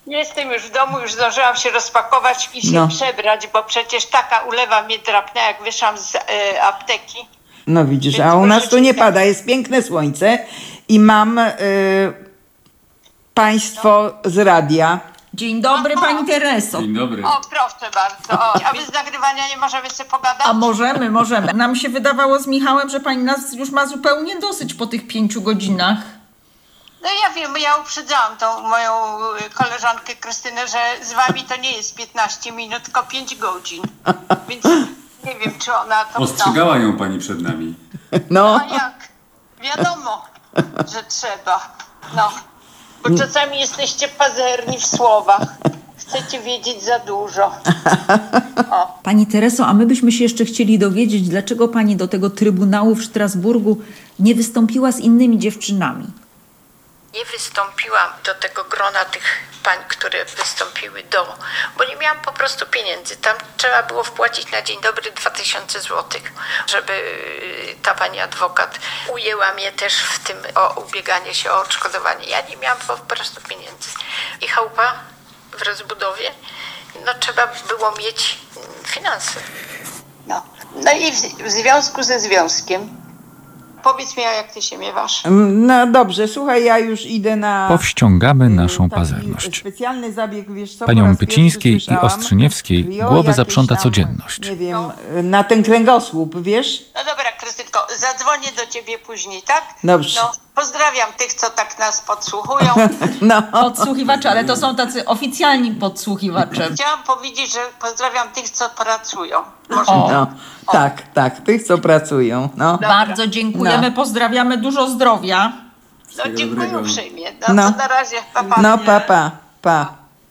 Jestem już w domu, już zdążyłam się rozpakować i się No. przebrać, bo przecież taka ulewa mnie drapnęła, jak wyszłam z e, apteki. No widzisz, Więc a u nas proszę tu nie cię, pada, jest piękne słońce i mam y, państwo z radia. Dzień dobry, pani Tereso. Dzień dobry. O, proszę bardzo. O, a my z nagrywania nie możemy sobie pogadać? A możemy, możemy. Nam się wydawało z Michałem, że pani nas już ma zupełnie dosyć po tych pięciu godzinach. No ja wiem, ja uprzedzałam tą moją y, koleżankę Krystynę, że z wami to nie jest piętnaście minut, tylko pięć godzin. Więc nie wiem, czy ona to... Ostrzegała ją pani przed nami. No. A jak? Wiadomo, że trzeba. No. Bo czasami jesteście pazerni w słowach. Chcecie wiedzieć za dużo. O. Pani Tereso, a my byśmy się jeszcze chcieli dowiedzieć, dlaczego pani do tego Trybunału w Strasburgu nie wystąpiła z innymi dziewczynami. Nie wystąpiłam do tego grona tych pań, które wystąpiły do, bo nie miałam po prostu pieniędzy. Tam trzeba było wpłacić na dzień dobry dwa tysiące złotych, żeby ta pani adwokat ujęła mnie też w tym o ubieganie się o odszkodowanie. Ja nie miałam po prostu pieniędzy. I chałupa w rozbudowie, no trzeba było mieć finanse. No, no i w, w związku ze związkiem, powiedz mi, a jak ty się miewasz? No dobrze, słuchaj, ja już idę na Powściągamy naszą pazerność. specjalny zabieg, wiesz co, po Paniom raz Pycińskiej pierwszy i słyszałam. Ostrzyniewskiej Trio głowy jakieś zaprząta tam, codzienność. Nie wiem, na ten kręgosłup, wiesz? No dobra, Krystynko, zadzwonię do ciebie później, tak? Dobrze. No, pozdrawiam tych, co tak nas podsłuchują. No. Podsłuchiwacze, ale to są tacy oficjalni podsłuchiwacze. Chciałam powiedzieć, że pozdrawiam tych, co pracują. Może O. No, tak, tak, tych co pracują. No. Bardzo dziękujemy, pozdrawiamy, dużo zdrowia. No dziękuję uprzejmie. No, No. to na razie, pa, pa. No, pa, pa, pa.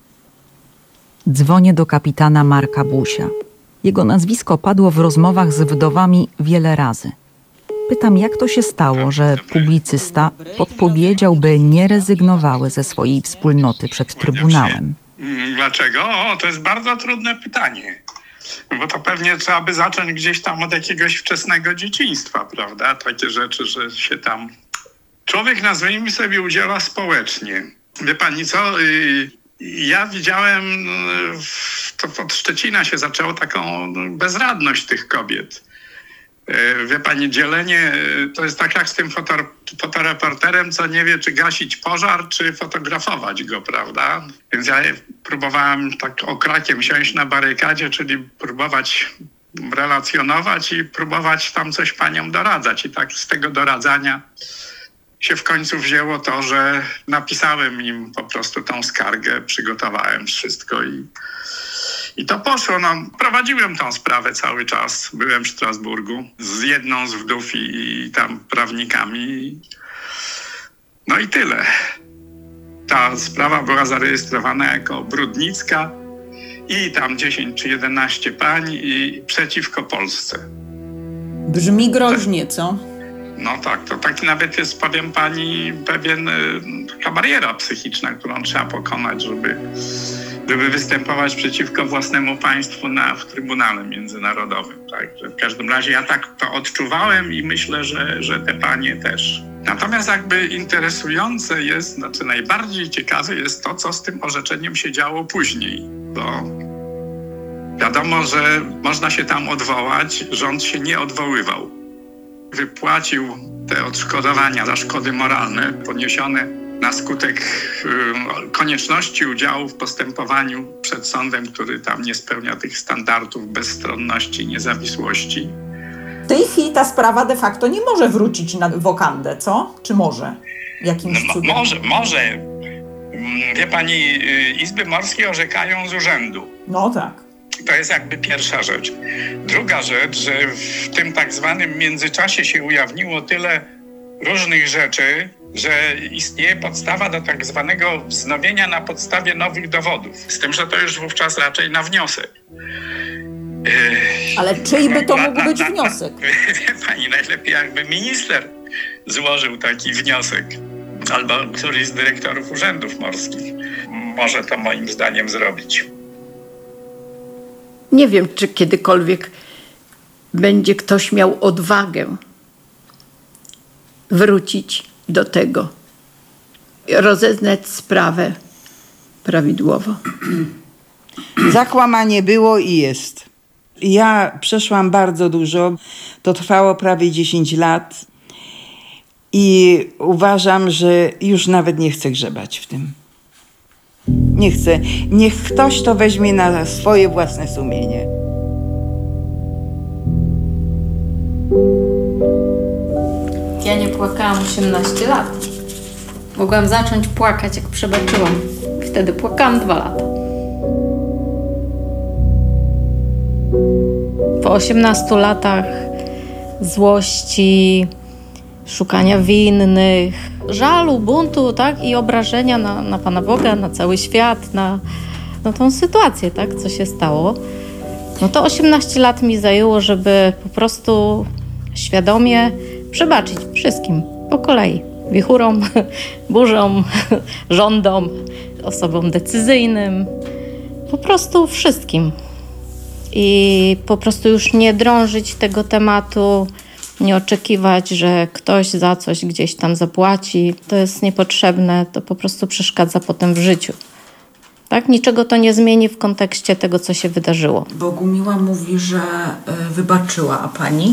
Dzwonię do kapitana Marka Busia. Jego nazwisko padło w rozmowach z wdowami wiele razy. Pytam, jak to się stało, że publicysta podpowiedział, by nie rezygnowały ze swojej wspólnoty przed Trybunałem. Dlaczego? O, to jest bardzo trudne pytanie. Bo to pewnie trzeba by zacząć gdzieś tam od jakiegoś wczesnego dzieciństwa, prawda? Takie rzeczy, że się tam... Człowiek, nazwijmy sobie, udziela społecznie. Wie pani co? Yy, ja widziałem, yy, to od Szczecina się zaczęło taką bezradność tych kobiet. Yy, wie pani, dzielenie yy, to jest tak jak z tym foto, fotoreporterem, co nie wie, czy gasić pożar, czy fotografować go, prawda? Więc ja próbowałem tak okrakiem siąść na barykadzie, czyli próbować relacjonować i próbować tam coś paniom doradzać. I tak z tego doradzania się w końcu wzięło to, że napisałem im po prostu tą skargę, przygotowałem wszystko i, i to poszło. No, prowadziłem tą sprawę cały czas. Byłem w Strasburgu z jedną z wdów i, i tam prawnikami. No i tyle. Ta sprawa była zarejestrowana jako brudnicka i tam dziesięć czy jedenaście pań i przeciwko Polsce. Brzmi groźnie, co? No tak, to taki nawet jest, powiem pani, pewien y, taka bariera psychiczna, którą trzeba pokonać, żeby, żeby występować przeciwko własnemu państwu na, w Trybunale Międzynarodowym. Także w każdym razie ja tak to odczuwałem i myślę, że, że te panie też. Natomiast jakby interesujące jest, znaczy najbardziej ciekawe jest to, co z tym orzeczeniem się działo później, bo wiadomo, że można się tam odwołać, rząd się nie odwoływał. Wypłacił te odszkodowania za szkody moralne poniesione na skutek y, konieczności udziału w postępowaniu przed sądem, który tam nie spełnia tych standardów bezstronności i niezawisłości. W tej chwili ta sprawa de facto nie może wrócić na wokandę, co? Czy może? Jakimś No, cudem? może, może. Wie pani, y, izby morskie orzekają z urzędu. No tak. To jest jakby pierwsza rzecz. Druga rzecz, że w tym tak zwanym międzyczasie się ujawniło tyle różnych rzeczy, że istnieje podstawa do tak zwanego wznowienia na podstawie nowych dowodów. Z tym, że to już wówczas raczej na wniosek. Ale czyj by to mógł być wniosek? Wie pani, najlepiej jakby minister złożył taki wniosek. Albo któryś z dyrektorów urzędów morskich może to moim zdaniem zrobić. Nie wiem, czy kiedykolwiek będzie ktoś miał odwagę wrócić do tego, rozeznać sprawę prawidłowo. Zakłamanie było i jest. Ja przeszłam bardzo dużo. To trwało prawie dziesięć lat. I uważam, że już nawet nie chcę grzebać w tym. Nie chcę. Niech ktoś to weźmie na swoje własne sumienie. Ja nie płakałam osiemnaście lat. Mogłam zacząć płakać, jak przebaczyłam. Wtedy płakałam dwa lata. Po osiemnastu latach złości, szukania winnych, żalu, buntu, tak? I obrażenia na, na Pana Boga, na cały świat, na, na tą sytuację, tak? Co się stało. No to osiemnaście lat mi zajęło, żeby po prostu świadomie przebaczyć wszystkim po kolei. Wichurom, burzom, rządom, osobom decyzyjnym. Po prostu wszystkim. I po prostu już nie drążyć tego tematu, nie oczekiwać, że ktoś za coś gdzieś tam zapłaci. To jest niepotrzebne, to po prostu przeszkadza potem w życiu. Tak? Niczego to nie zmieni w kontekście tego, co się wydarzyło. Bogumiła mówi, że wybaczyła, a pani?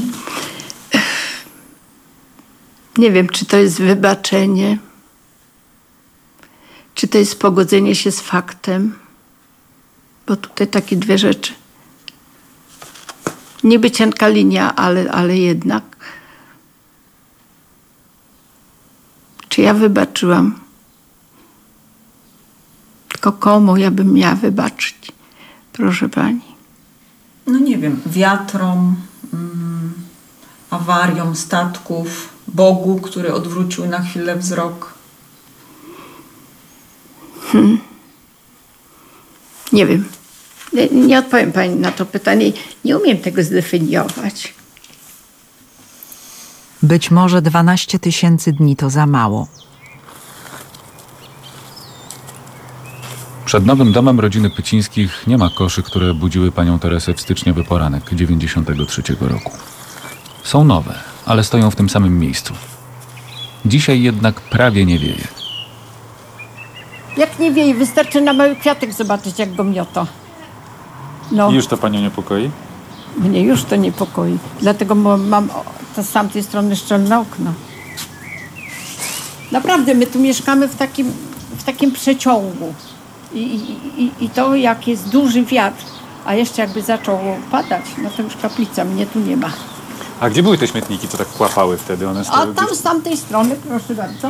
Nie wiem, czy to jest wybaczenie, czy to jest pogodzenie się z faktem, bo tutaj takie dwie rzeczy. Niby cienka linia, ale, ale jednak. Czy ja wybaczyłam? Tylko komu ja bym miała wybaczyć, proszę pani? No nie wiem, wiatrom, mm, awariom statków, Bogu, który odwrócił na chwilę wzrok. Hmm. Nie wiem. Nie, nie odpowiem pani na to pytanie. Nie umiem tego zdefiniować. Być może dwanaście tysięcy dni to za mało. Przed nowym domem rodziny Pycińskich nie ma koszy, które budziły panią Teresę w styczniowy poranek dziewięćdziesiątego trzeciego roku. Są nowe, ale stoją w tym samym miejscu. Dzisiaj jednak prawie nie wieje. Jak nie wieje, wystarczy na mały kwiatek zobaczyć, jak go miota. No. I już to panią niepokoi? Mnie już to niepokoi. Dlatego mam to z tamtej strony szczelne okno. Naprawdę, my tu mieszkamy w takim, w takim przeciągu. I, i, i, I to jak jest duży wiatr, a jeszcze jakby zaczęło padać, no to już kaplica, mnie tu nie ma. A gdzie były te śmietniki, co tak płapały wtedy? One A stały tam gdzieś... z tamtej strony, proszę bardzo.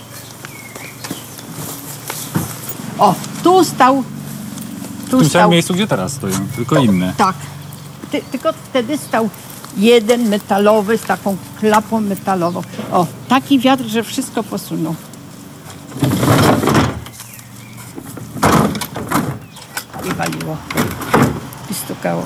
O, tu stał. W Tu tym stał. samym miejscu, gdzie teraz stoją, tylko inne. Tak. Ty, tylko wtedy stał jeden metalowy z taką klapą metalową. O, taki wiatr, że wszystko posunął. I waliło. I stukało.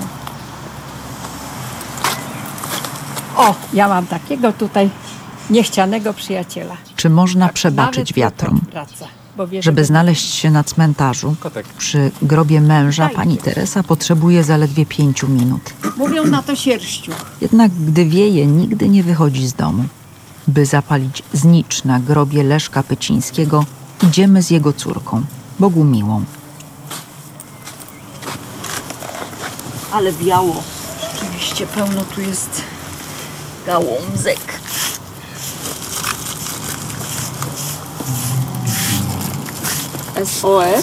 O, ja mam takiego tutaj niechcianego przyjaciela. Czy można Tak, przebaczyć nawet wiatrom? wraca, bo wie, Żeby że- znaleźć się na cmentarzu, przy grobie męża, pani Teresa potrzebuje zaledwie pięciu minut. Mówią na to sierściu. Jednak gdy wieje, nigdy nie wychodzi z domu. By zapalić znicz na grobie Leszka Pycińskiego, idziemy z jego córką, Bogumiłą. Ale biało. Rzeczywiście pełno tu jest gałązek. S O S?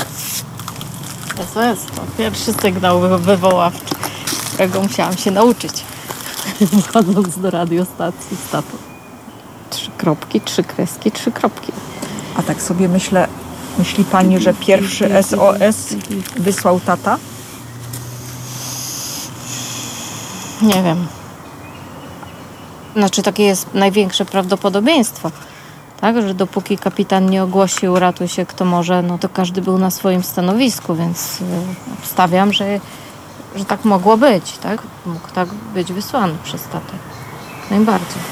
S O S to pierwszy sygnał wy- wywoławczy, którego musiałam się nauczyć, wchodząc do radiostacji z tatą. Trzy kropki, trzy kreski, trzy kropki. A tak sobie myślę, myśli pani, że pierwszy S O S wysłał tata? Nie wiem. Znaczy takie jest największe prawdopodobieństwo, tak? Że dopóki kapitan nie ogłosił ratuj się kto może, no to każdy był na swoim stanowisku, więc y, obstawiam, że, że tak mogło być, tak? Mógł tak być wysłany przez tatę. Najbardziej.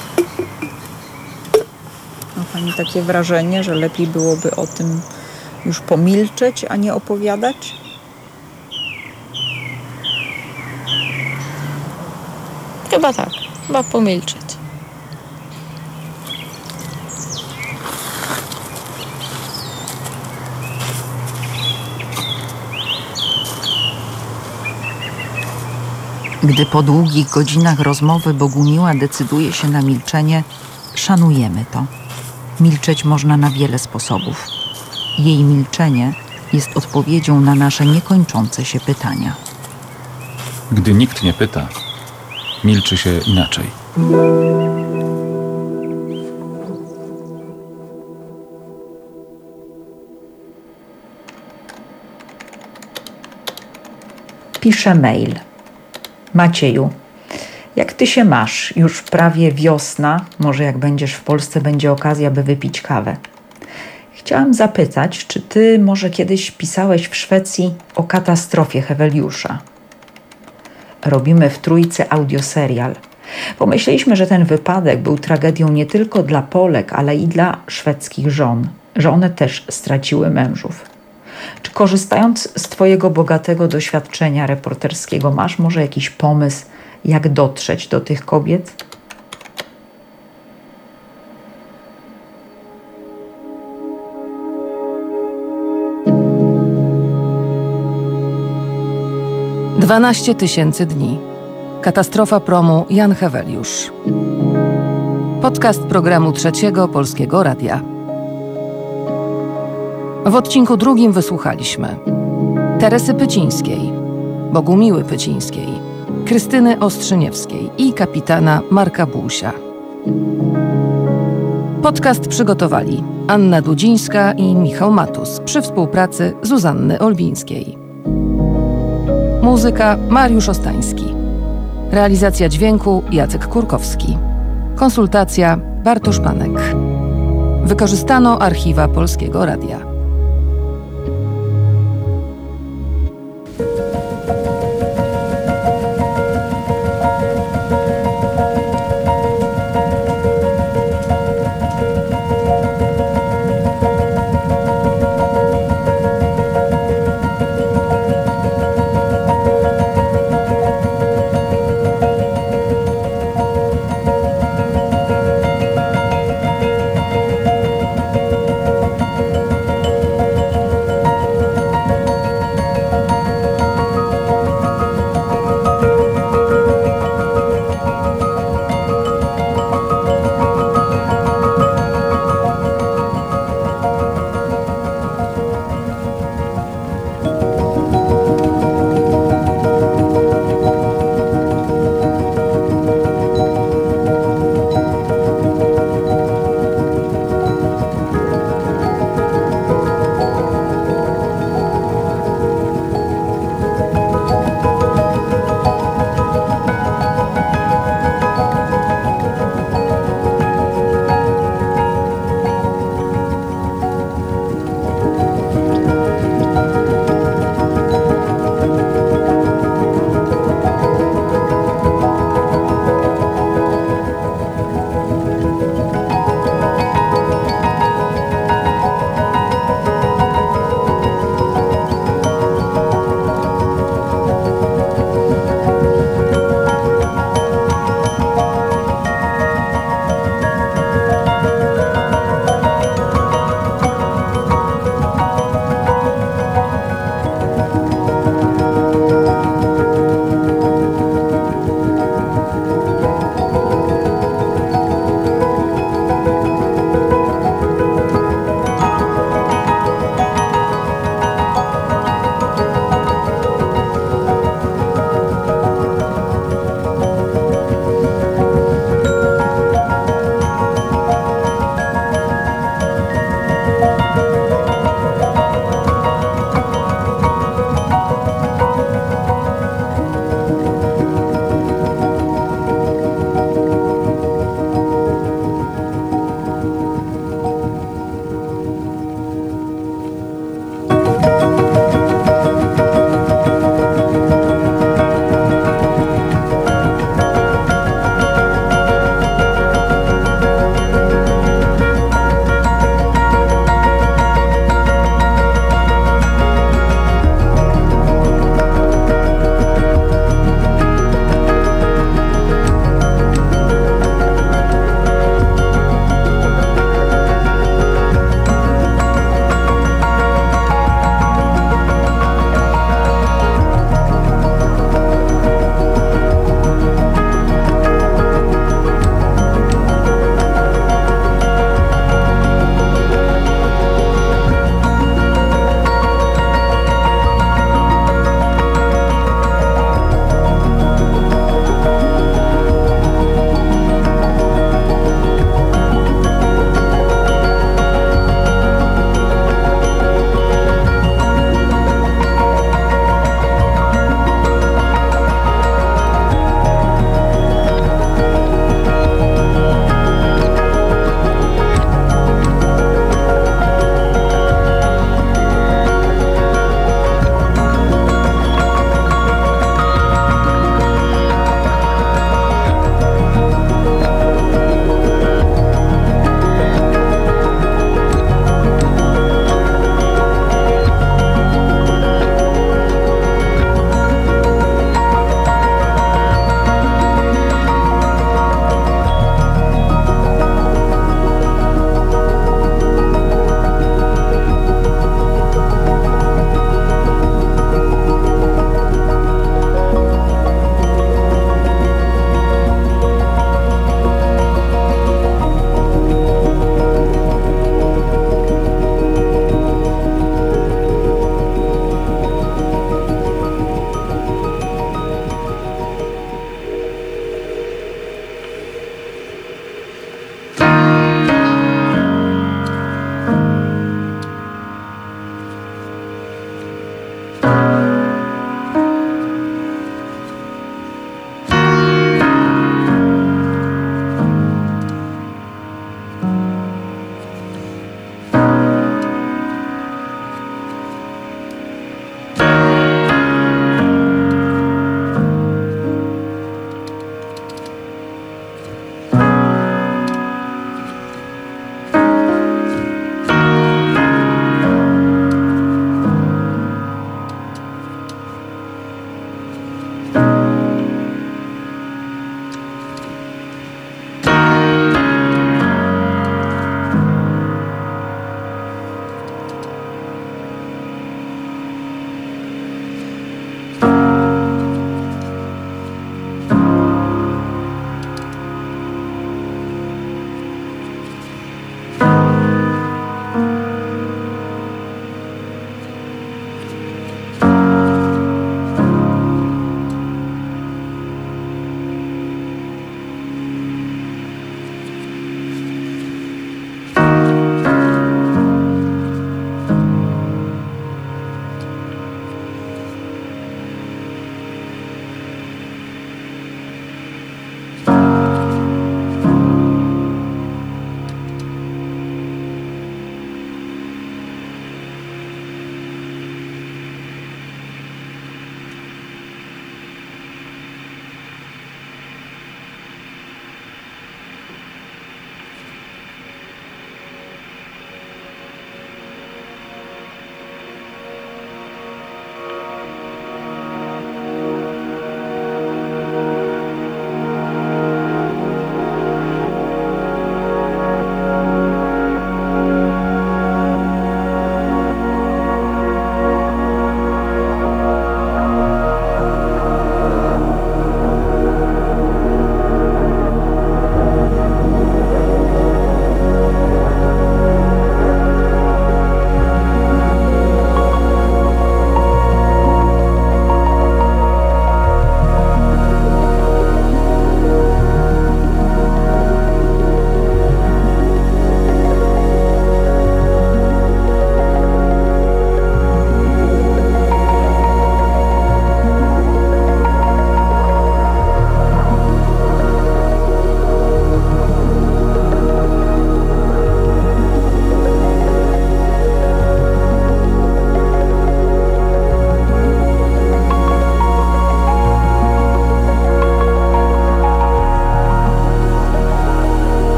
Ma pani takie wrażenie, że lepiej byłoby o tym już pomilczeć, a nie opowiadać? Chyba tak. Chyba pomilczeć. Gdy po długich godzinach rozmowy Bogumiła decyduje się na milczenie, szanujemy to. Milczeć można na wiele sposobów. Jej milczenie jest odpowiedzią na nasze niekończące się pytania. Gdy nikt nie pyta, milczy się inaczej. Piszę mail. Macieju, jak ty się masz? Już prawie wiosna, może jak będziesz w Polsce, będzie okazja, by wypić kawę. Chciałam zapytać, czy ty może kiedyś pisałeś w Szwecji o katastrofie Heweliusza? Robimy w Trójce audioserial. Pomyśleliśmy, że ten wypadek był tragedią nie tylko dla Polek, ale i dla szwedzkich żon, że one też straciły mężów. Czy korzystając z twojego bogatego doświadczenia reporterskiego, masz może jakiś pomysł, jak dotrzeć do tych kobiet? dwanaście tysięcy dni. Katastrofa promu Jan Heweliusz. Podcast programu Trzeciego Polskiego Radia. W odcinku drugim wysłuchaliśmy Teresy Pycińskiej, Bogumiły Pycińskiej, Krystyny Ostrzyniewskiej i kapitana Marka Bułsia. Podcast przygotowali Anna Dudzińska i Michał Matus przy współpracy Zuzanny Olbińskiej. Muzyka Mariusz Ostański. Realizacja dźwięku Jacek Kurkowski. Konsultacja Bartosz Panek. Wykorzystano archiwa Polskiego Radia.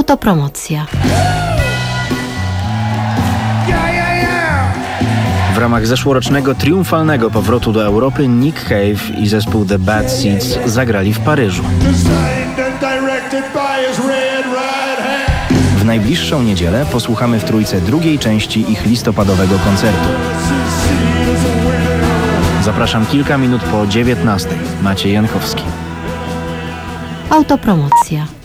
Autopromocja. W ramach zeszłorocznego triumfalnego powrotu do Europy Nick Cave i zespół The Bad Seeds zagrali w Paryżu. W najbliższą niedzielę posłuchamy w Trójce drugiej części ich listopadowego koncertu. Zapraszam kilka minut po dziewiętnastej. Maciej Jankowski. Autopromocja.